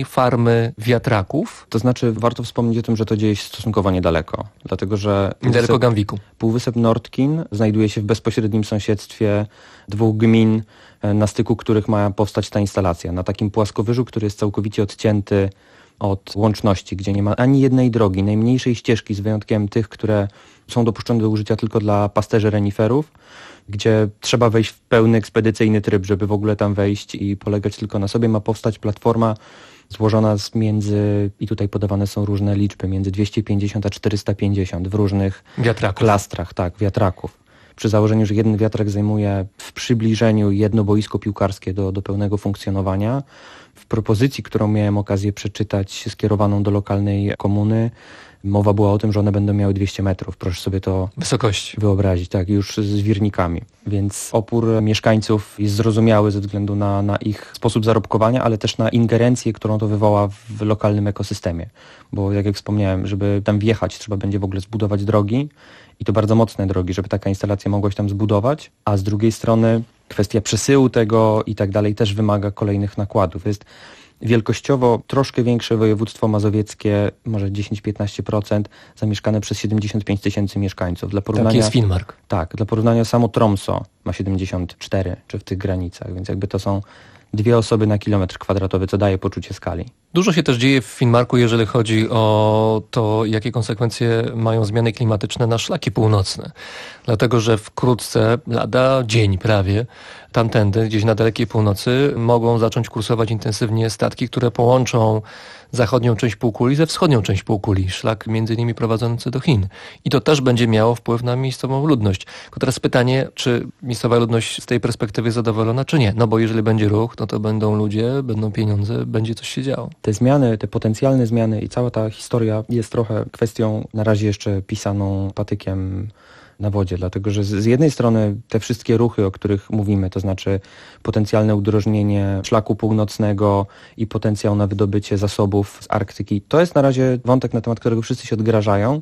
formy wiatraków? To znaczy warto wspomnieć o tym, że to dzieje się stosunkowo niedaleko, dlatego że Niedaleko Gamviku. Półwysep Nordkin znajduje się w bezpośrednim sąsiedztwie dwóch gmin, na styku których ma powstać ta instalacja. Na takim płaskowyżu, który jest całkowicie odcięty od łączności, gdzie nie ma ani jednej drogi, najmniejszej ścieżki z wyjątkiem tych, które są dopuszczone do użycia tylko dla pasterzy reniferów, gdzie trzeba wejść w pełny ekspedycyjny tryb, żeby w ogóle tam wejść i polegać tylko na sobie, ma powstać platforma złożona z między, i tutaj podawane są różne liczby, między dwieście pięćdziesiąt a czterysta pięćdziesiąt w różnych wiatraków. klastrach, tak, wiatraków. Przy założeniu, że jeden wiatrak zajmuje w przybliżeniu jedno boisko piłkarskie do, do pełnego funkcjonowania. W propozycji, którą miałem okazję przeczytać, skierowaną do lokalnej komuny, mowa była o tym, że one będą miały dwieście metrów. Proszę sobie to wysokości wyobrazić, tak, już z wirnikami. Więc opór mieszkańców jest zrozumiały ze względu na, na ich sposób zarobkowania, ale też na ingerencję, którą to wywoła w lokalnym ekosystemie. Bo jak, jak wspomniałem, żeby tam wjechać, trzeba będzie w ogóle zbudować drogi i to bardzo mocne drogi, żeby taka instalacja mogła się tam zbudować, a z drugiej strony kwestia przesyłu tego i tak dalej też wymaga kolejnych nakładów. Jest wielkościowo troszkę większe województwo mazowieckie, może dziesięć do piętnastu procent, zamieszkane przez siedemdziesiąt pięć tysięcy mieszkańców. Dla porównania, tak jest Finnmark. Tak, dla porównania samo Tromsø ma siedemdziesiąt cztery, czy w tych granicach, więc jakby to są dwie osoby na kilometr kwadratowy, co daje poczucie skali. Dużo się też dzieje w Finnmarku, jeżeli chodzi o to, jakie konsekwencje mają zmiany klimatyczne na szlaki północne. Dlatego, że wkrótce, lada dzień prawie, tamtędy, gdzieś na dalekiej północy, mogą zacząć kursować intensywnie statki, które połączą zachodnią część półkuli ze wschodnią część półkuli. Szlak między innymi prowadzący do Chin. I to też będzie miało wpływ na miejscową ludność. Tylko teraz pytanie, czy miejscowa ludność z tej perspektywy jest zadowolona, czy nie? No bo jeżeli będzie ruch, no to będą ludzie, będą pieniądze, będzie coś się działo. Te zmiany, te potencjalne zmiany i cała ta historia jest trochę kwestią na razie jeszcze pisaną patykiem na wodzie, dlatego że z jednej strony te wszystkie ruchy, o których mówimy, to znaczy potencjalne udrożnienie szlaku północnego i potencjał na wydobycie zasobów z Arktyki, to jest na razie wątek, na temat którego wszyscy się odgrażają,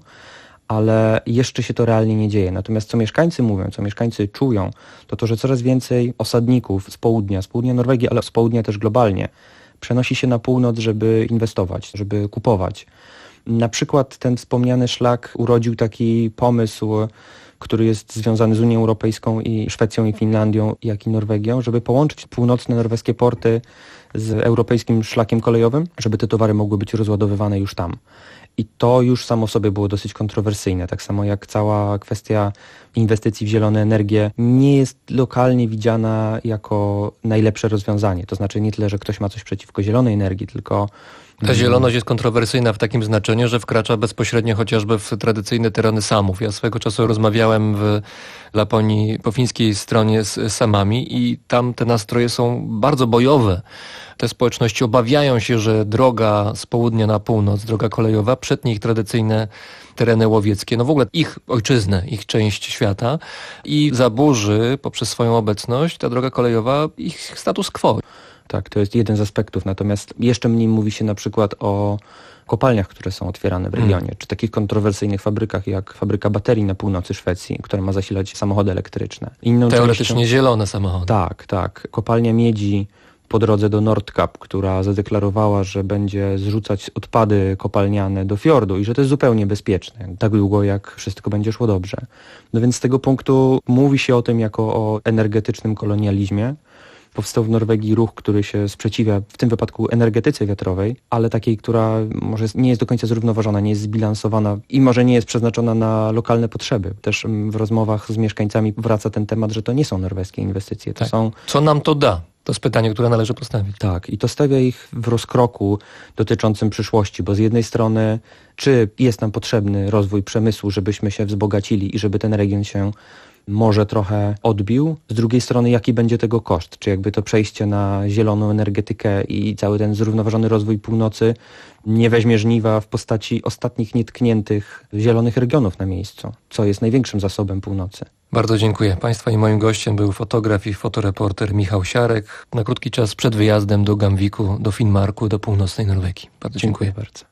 ale jeszcze się to realnie nie dzieje. Natomiast co mieszkańcy mówią, co mieszkańcy czują, to to, że coraz więcej osadników z południa, z południa Norwegii, ale z południa też globalnie, przenosi się na północ, żeby inwestować, żeby kupować. Na przykład ten wspomniany szlak urodził taki pomysł, który jest związany z Unią Europejską i Szwecją i Finlandią, jak i Norwegią, żeby połączyć północne norweskie porty z europejskim szlakiem kolejowym, żeby te towary mogły być rozładowywane już tam. I to już samo sobie było dosyć kontrowersyjne, tak samo jak cała kwestia inwestycji w zielone energie nie jest lokalnie widziana jako najlepsze rozwiązanie. To znaczy nie tyle, że ktoś ma coś przeciwko zielonej energii, tylko ta zieloność jest kontrowersyjna w takim znaczeniu, że wkracza bezpośrednio chociażby w tradycyjne tereny Samów. Ja swego czasu rozmawiałem w Laponii po fińskiej stronie z Samami i tam te nastroje są bardzo bojowe. Te społeczności obawiają się, że droga z południa na północ, droga kolejowa, przetnie ich tradycyjne tereny łowieckie, no w ogóle ich ojczyznę, ich część świata i zaburzy poprzez swoją obecność ta droga kolejowa ich status quo. Tak, to jest jeden z aspektów, natomiast jeszcze mniej mówi się na przykład o kopalniach, które są otwierane w regionie, hmm. czy takich kontrowersyjnych fabrykach jak fabryka baterii na północy Szwecji, która ma zasilać samochody elektryczne. Inną Teoretycznie częścią... zielone samochody. Tak, tak. Kopalnia miedzi po drodze do Nordkapp, która zadeklarowała, że będzie zrzucać odpady kopalniane do fiordu i że to jest zupełnie bezpieczne, tak długo jak wszystko będzie szło dobrze. No więc z tego punktu mówi się o tym jako o energetycznym kolonializmie. Powstał w Norwegii ruch, który się sprzeciwia w tym wypadku energetyce wiatrowej, ale takiej, która może nie jest do końca zrównoważona, nie jest zbilansowana i może nie jest przeznaczona na lokalne potrzeby. Też w rozmowach z mieszkańcami wraca ten temat, że to nie są norweskie inwestycje. To tak. są... Co nam to da? To jest pytanie, które należy postawić. Tak, i to stawia ich w rozkroku dotyczącym przyszłości, bo z jednej strony, czy jest nam potrzebny rozwój przemysłu, żebyśmy się wzbogacili i żeby ten region się może trochę odbił. Z drugiej strony, jaki będzie tego koszt? Czy jakby to przejście na zieloną energetykę i cały ten zrównoważony rozwój północy nie weźmie żniwa w postaci ostatnich nietkniętych zielonych regionów na miejscu, co jest największym zasobem północy. Bardzo dziękuję. Państwa i moim gościem był fotograf i fotoreporter Michał Siarek. Na krótki czas przed wyjazdem do Gamviku, do Finnmarku, do północnej Norwegii. Bardzo dziękuję. Dziękuję bardzo.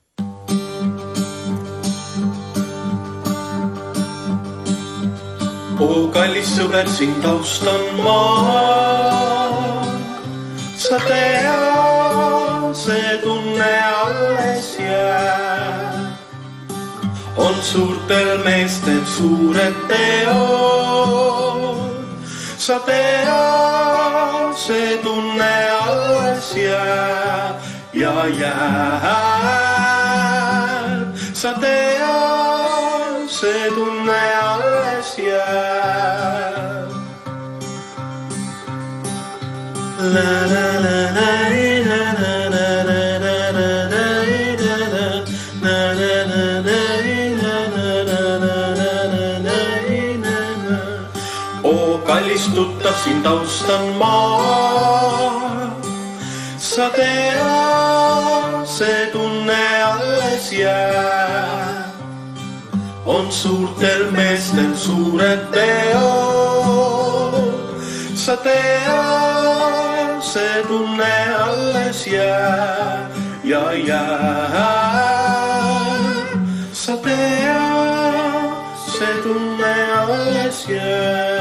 Oh, kallis sõber, siin taust on maa. Sa tea, see tunne tunne alles jää. On suurtel meestel suured teod. Sa tead, see tunne alles jää ja jääb. Sa tead, see tunne alles jääb. La la la la la la la la la la la kallistuttav sind austan maa. Sa tead, see tunne alles jää. On suurtel meestel suured teod. Sa tead, see tunne alles jää ja jää. Sa tead, see tunne alles jää.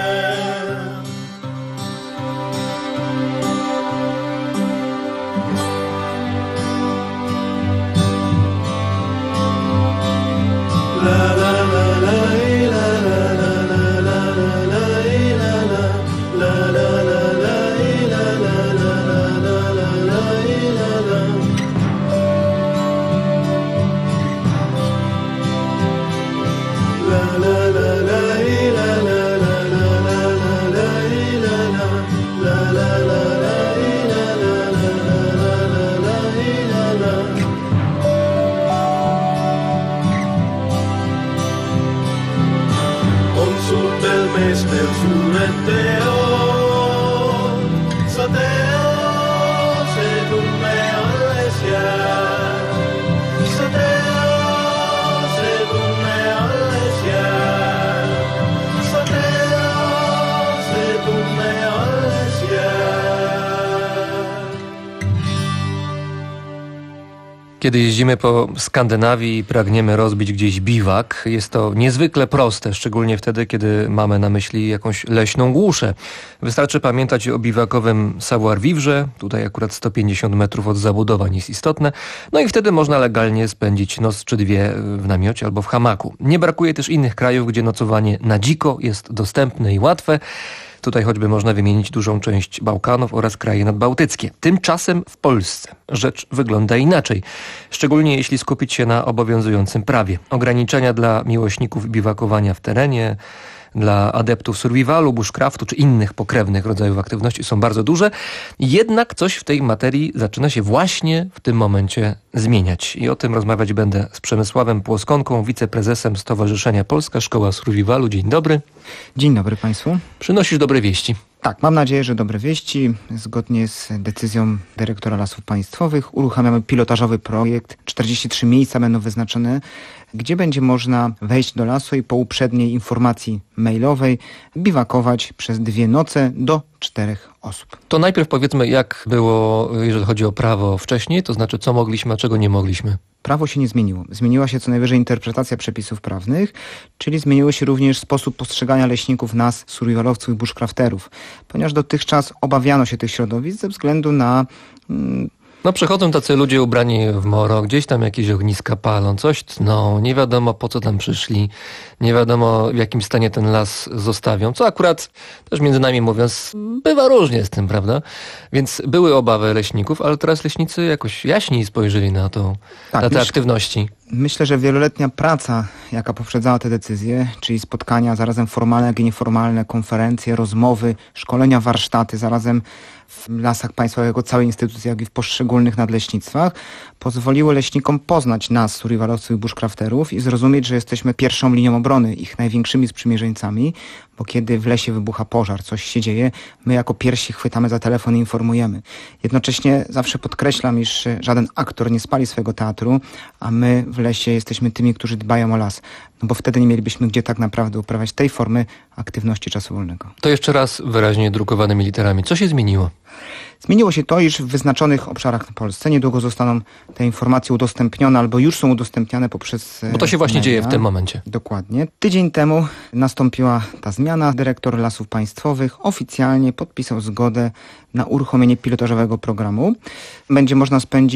Kiedy jeździmy po Skandynawii i pragniemy rozbić gdzieś biwak, jest to niezwykle proste, szczególnie wtedy, kiedy mamy na myśli jakąś leśną głuszę. Wystarczy pamiętać o biwakowym savoir-vivre, tutaj akurat sto pięćdziesiąt metrów od zabudowań jest istotne, no i wtedy można legalnie spędzić noc czy dwie w namiocie albo w hamaku. Nie brakuje też innych krajów, gdzie nocowanie na dziko jest dostępne i łatwe. Tutaj choćby można wymienić dużą część Bałkanów oraz kraje nadbałtyckie. Tymczasem w Polsce rzecz wygląda inaczej, szczególnie jeśli skupić się na obowiązującym prawie. Ograniczenia dla miłośników biwakowania w terenie, dla adeptów survivalu, bushcraftu czy innych pokrewnych rodzajów aktywności są bardzo duże. Jednak coś w tej materii zaczyna się właśnie w tym momencie zmieniać. I o tym rozmawiać będę z Przemysławem Płoskonką, wiceprezesem Stowarzyszenia Polska Szkoła Survivalu. Dzień dobry. Dzień dobry Państwu. Przynosisz dobre wieści. Tak, mam nadzieję, że dobre wieści. Zgodnie z decyzją dyrektora Lasów Państwowych uruchamiamy pilotażowy projekt. czterdzieści trzy miejsca będą wyznaczone, gdzie będzie można wejść do lasu i po uprzedniej informacji mailowej biwakować przez dwie noce do czterech osób. To najpierw powiedzmy, jak było, jeżeli chodzi o prawo wcześniej, to znaczy co mogliśmy, a czego nie mogliśmy. Prawo się nie zmieniło. Zmieniła się co najwyżej interpretacja przepisów prawnych, czyli zmieniły się również sposób postrzegania leśników, nas, survivalowców i bushcrafterów, ponieważ dotychczas obawiano się tych środowisk ze względu na... Mm, No przychodzą tacy ludzie ubrani w moro, gdzieś tam jakieś ogniska palą, coś tną, nie wiadomo po co tam przyszli, nie wiadomo w jakim stanie ten las zostawią, co akurat też między nami mówiąc bywa różnie z tym, prawda? Więc były obawy leśników, ale teraz leśnicy jakoś jaśniej spojrzeli na to, tak, na te myśl, aktywności. Myślę, że wieloletnia praca, jaka poprzedzała te decyzje, czyli spotkania zarazem formalne, jak i nieformalne, konferencje, rozmowy, szkolenia, warsztaty, zarazem w Lasach Państwowych jako całej instytucji, jak i w poszczególnych nadleśnictwach, pozwoliły leśnikom poznać nas, survivalowców i bushcrafterów i zrozumieć, że jesteśmy pierwszą linią obrony, ich największymi sprzymierzeńcami, bo kiedy w lesie wybucha pożar, coś się dzieje, my jako pierwsi chwytamy za telefon i informujemy. Jednocześnie zawsze podkreślam, iż żaden aktor nie spali swojego teatru, a my w lesie jesteśmy tymi, którzy dbają o las, no bo wtedy nie mielibyśmy gdzie tak naprawdę uprawiać tej formy aktywności czasu wolnego. To jeszcze raz wyraźnie drukowanymi literami. Co się zmieniło? Zmieniło się to, iż w wyznaczonych obszarach w Polsce niedługo zostaną te informacje udostępnione albo już są udostępniane poprzez Bo to się właśnie media. dzieje w tym momencie. Dokładnie. Tydzień temu nastąpiła ta zmiana. Dyrektor Lasów Państwowych oficjalnie podpisał zgodę na uruchomienie pilotażowego programu. Będzie można spędzić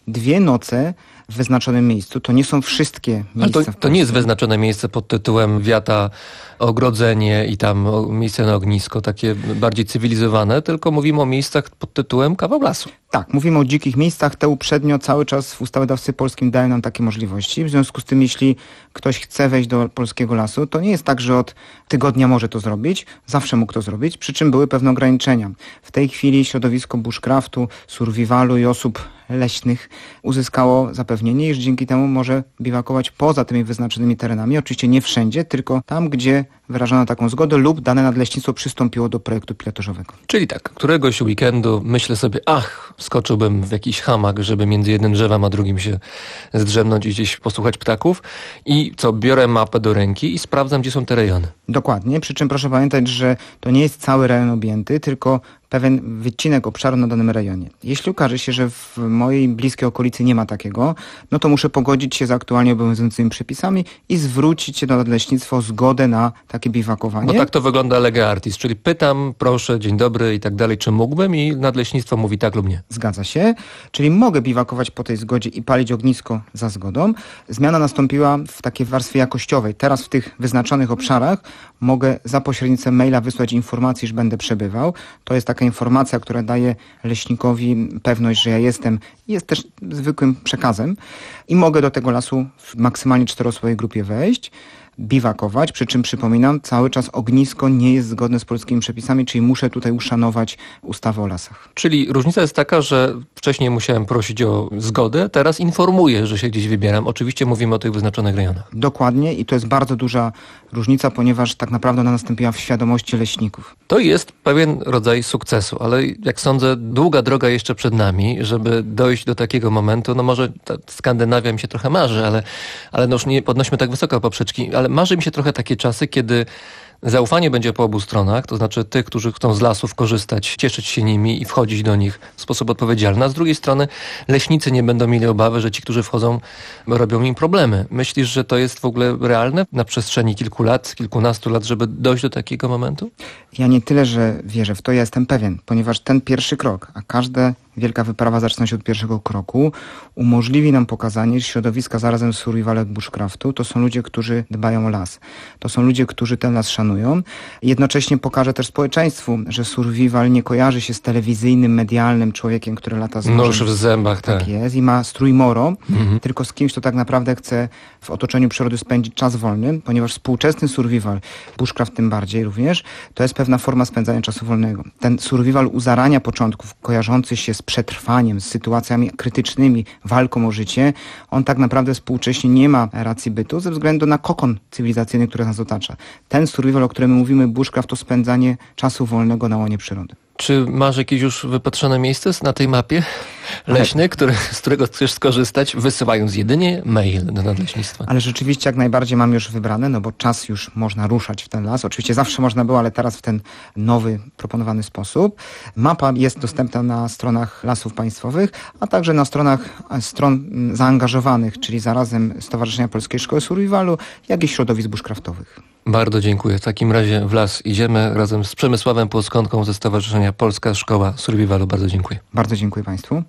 dwie noce w wyznaczonym miejscu. To nie są wszystkie miejsca. Ale to, to nie jest wyznaczone miejsce pod tytułem wiata, ogrodzenie i tam miejsce na ognisko, takie bardziej cywilizowane, tylko mówimy o miejscach pod tytułem kawał lasu. Tak, mówimy o dzikich miejscach. Te uprzednio cały czas w ustawodawstwie polskim dają nam takie możliwości. W związku z tym, jeśli ktoś chce wejść do polskiego lasu, to nie jest tak, że od tygodnia może to zrobić. Zawsze mógł to zrobić, przy czym były pewne ograniczenia. W tej chwili środowisko bushcraftu, survivalu i osób leśnych uzyskało zapewnienie, iż dzięki temu może biwakować poza tymi wyznaczonymi terenami. Oczywiście nie wszędzie, tylko tam, gdzie wyrażono taką zgodę lub dane nadleśnictwo przystąpiło do projektu pilotażowego. Czyli tak, któregoś weekendu myślę sobie, ach, skoczyłbym w jakiś hamak, żeby między jednym drzewem a drugim się zdrzemnąć i gdzieś posłuchać ptaków i co, biorę mapę do ręki i sprawdzam, gdzie są te rejony. Dokładnie, przy czym proszę pamiętać, że to nie jest cały rejon objęty, tylko pewien wycinek obszaru na danym rejonie. Jeśli okaże się, że w mojej bliskiej okolicy nie ma takiego, no to muszę pogodzić się z aktualnie obowiązującymi przepisami i zwrócić się do nadleśnictwa o zgodę na takie biwakowanie. Bo tak to wygląda lege artis, czyli pytam, proszę, dzień dobry i tak dalej, czy mógłbym, i nadleśnictwo mówi tak lub nie. Zgadza się, czyli mogę biwakować po tej zgodzie i palić ognisko za zgodą. Zmiana nastąpiła w takiej warstwie jakościowej. Teraz w tych wyznaczonych obszarach mogę za pośrednictwem maila wysłać informację, że będę przebywał. To jest taka informacja, która daje leśnikowi pewność, że ja jestem, jest też zwykłym przekazem i mogę do tego lasu w maksymalnie czteroosobowej grupie wejść, biwakować, przy czym przypominam, cały czas ognisko nie jest zgodne z polskimi przepisami, czyli muszę tutaj uszanować ustawę o lasach. Czyli różnica jest taka, że wcześniej musiałem prosić o zgodę, teraz informuję, że się gdzieś wybieram. Oczywiście mówimy o tych wyznaczonych rejonach. Dokładnie i to jest bardzo duża różnica, ponieważ tak naprawdę ona nastąpiła w świadomości leśników. To jest pewien rodzaj sukcesu, ale jak sądzę, długa droga jeszcze przed nami, żeby dojść do takiego momentu. No może ta Skandynawia mi się trochę marzy, ale, ale no już nie podnośmy tak wysoko poprzeczki, ale marzy mi się trochę takie czasy, kiedy zaufanie będzie po obu stronach, to znaczy tych, którzy chcą z lasów korzystać, cieszyć się nimi i wchodzić do nich w sposób odpowiedzialny, a z drugiej strony leśnicy nie będą mieli obawy, że ci, którzy wchodzą, robią im problemy. Myślisz, że to jest w ogóle realne na przestrzeni kilku lat, kilkunastu lat, żeby dojść do takiego momentu? Ja nie tyle, że wierzę w to, ja jestem pewien, ponieważ ten pierwszy krok, a każda wielka wyprawa zaczyna się od pierwszego kroku, umożliwi nam pokazanie, że środowiska zarazem z survivalem bushcraftu to są ludzie, którzy dbają o las. To są ludzie, którzy ten las szanują. Jednocześnie pokaże też społeczeństwu, że survival nie kojarzy się z telewizyjnym, medialnym człowiekiem, który lata z nożem. Nóż w zębach, tak. Tak jest i ma strój moro, Mhm. tylko z kimś, kto tak naprawdę chce w otoczeniu przyrody spędzić czas wolny, ponieważ współczesny survival, bushcraft tym bardziej również, to jest pewna forma spędzania czasu wolnego. Ten survival u zarania początków, kojarzący się z przetrwaniem, z sytuacjami krytycznymi, walką o życie, on tak naprawdę współcześnie nie ma racji bytu ze względu na kokon cywilizacyjny, który nas otacza. Ten survival, o którym mówimy, bushcraft, to spędzanie czasu wolnego na łonie przyrody. Czy masz jakieś już wypatrzone miejsce na tej mapie leśnej, który, z którego chcesz skorzystać, wysyłając jedynie mail do nadleśnictwa? Ale rzeczywiście jak najbardziej mam już wybrane, no bo czas już można ruszać w ten las. Oczywiście zawsze można było, ale teraz w ten nowy, proponowany sposób. Mapa jest dostępna na stronach Lasów Państwowych, a także na stronach stron zaangażowanych, czyli zarazem Stowarzyszenia Polskiej Szkoły Survivalu, jak i środowisk bushcraftowych. Bardzo dziękuję. W takim razie w las idziemy razem z Przemysławem Płoskątką ze Stowarzyszenia Polska Szkoła Survivalu. Bardzo dziękuję. Bardzo dziękuję Państwu.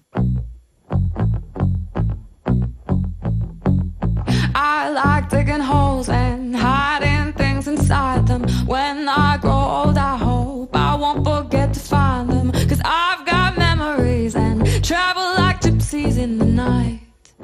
I like digging holes and hiding things inside them. When I grow old, I hope I won't forget to find them. 'Cause I've got memories and travel like gypsies in the night.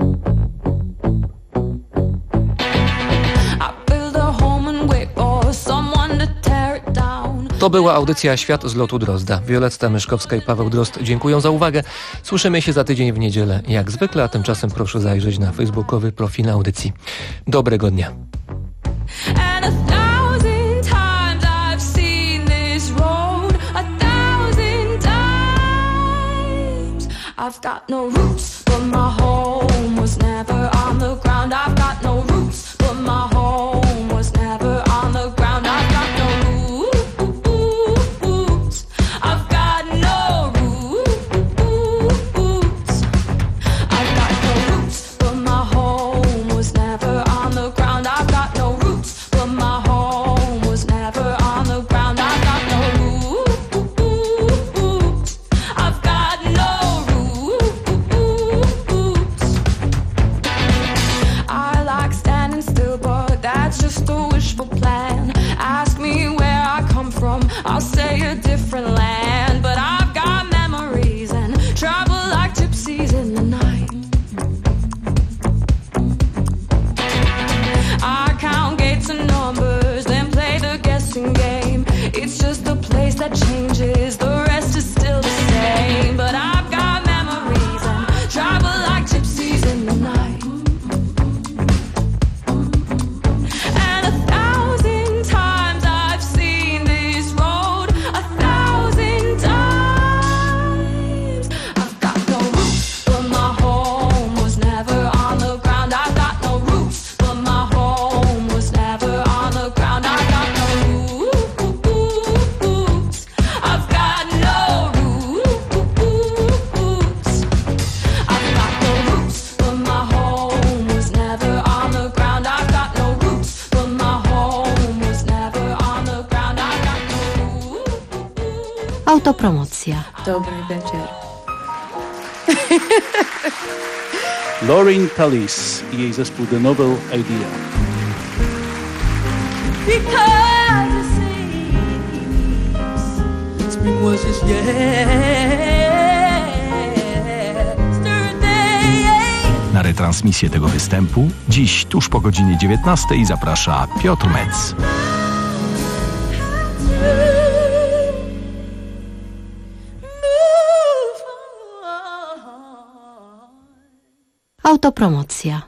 To była audycja Świat z lotu Drozda. Wioletta Myszkowska i Paweł Drozd dziękuję za uwagę. Słyszymy się za tydzień w niedzielę, jak zwykle, a tymczasem proszę zajrzeć na facebookowy profil audycji. Dobrego dnia. I've got no roots, but my home was never on the ground. I've got no roots, but my home was never on the ground. I've got no roots. I've got no roots. I've got no roots, but my home was never on the ground. I've got no roots, but my home was never on the ground. I've got no roots. I've got no roots. Autopromocja. Dobry wieczór. Lauren Tallis i jej zespół The Noble Idea. Spring was just Na retransmisję tego występu dziś tuż po godzinie dziewiętnastej zaprasza Piotr Metz. Autopromocja.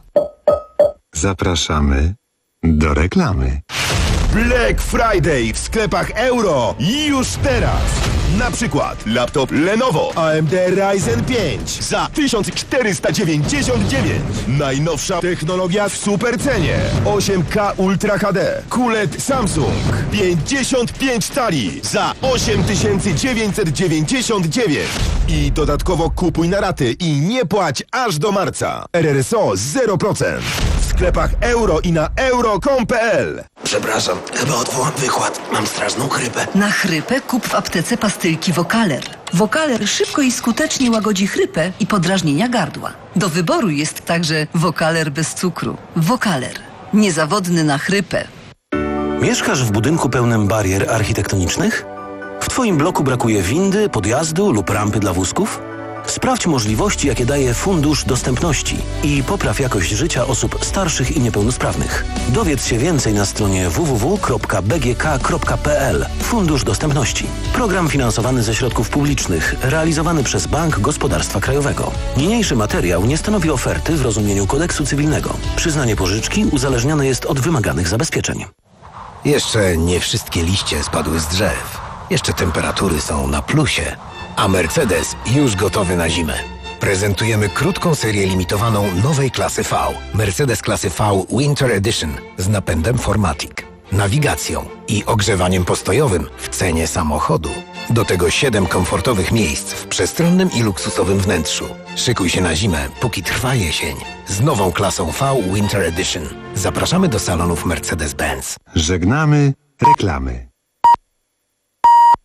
Zapraszamy do reklamy. Black Friday w sklepach Euro już teraz. Na przykład laptop Lenovo A M D Ryzen pięć za tysiąc czterysta dziewięćdziesiąt dziewięć. Najnowsza technologia w super cenie. osiem K Ultra H D. Q L E D Samsung pięćdziesiąt pięć cali za osiem tysięcy dziewięćset dziewięćdziesiąt dziewięć. I dodatkowo kupuj na raty i nie płać aż do marca. R R S O zero procent. W sklepach Euro i na euro kropka com kropka p l. Przepraszam, chyba odwołam wykład. Mam straszną chrypę. Na chrypę kup w aptece pastylki Vocaler. Vocaler szybko i skutecznie łagodzi chrypę i podrażnienia gardła. Do wyboru jest także Vocaler bez cukru. Vocaler. Niezawodny na chrypę. Mieszkasz w budynku pełnym barier architektonicznych? W Twoim bloku brakuje windy, podjazdu lub rampy dla wózków? Sprawdź możliwości, jakie daje Fundusz Dostępności i popraw jakość życia osób starszych i niepełnosprawnych. Dowiedz się więcej na stronie w w w kropka b g k kropka p l. Fundusz Dostępności. Program finansowany ze środków publicznych, realizowany przez Bank Gospodarstwa Krajowego. Niniejszy materiał nie stanowi oferty w rozumieniu kodeksu cywilnego. Przyznanie pożyczki uzależnione jest od wymaganych zabezpieczeń. Jeszcze nie wszystkie liście spadły z drzew. Jeszcze temperatury są na plusie. A Mercedes już gotowy na zimę. Prezentujemy krótką serię limitowaną nowej klasy V. Mercedes klasy V Winter Edition z napędem cztery matic, nawigacją i ogrzewaniem postojowym w cenie samochodu. Do tego siedem komfortowych miejsc w przestronnym i luksusowym wnętrzu. Szykuj się na zimę, póki trwa jesień. Z nową klasą V Winter Edition. Zapraszamy do salonów Mercedes-Benz. Żegnamy reklamy.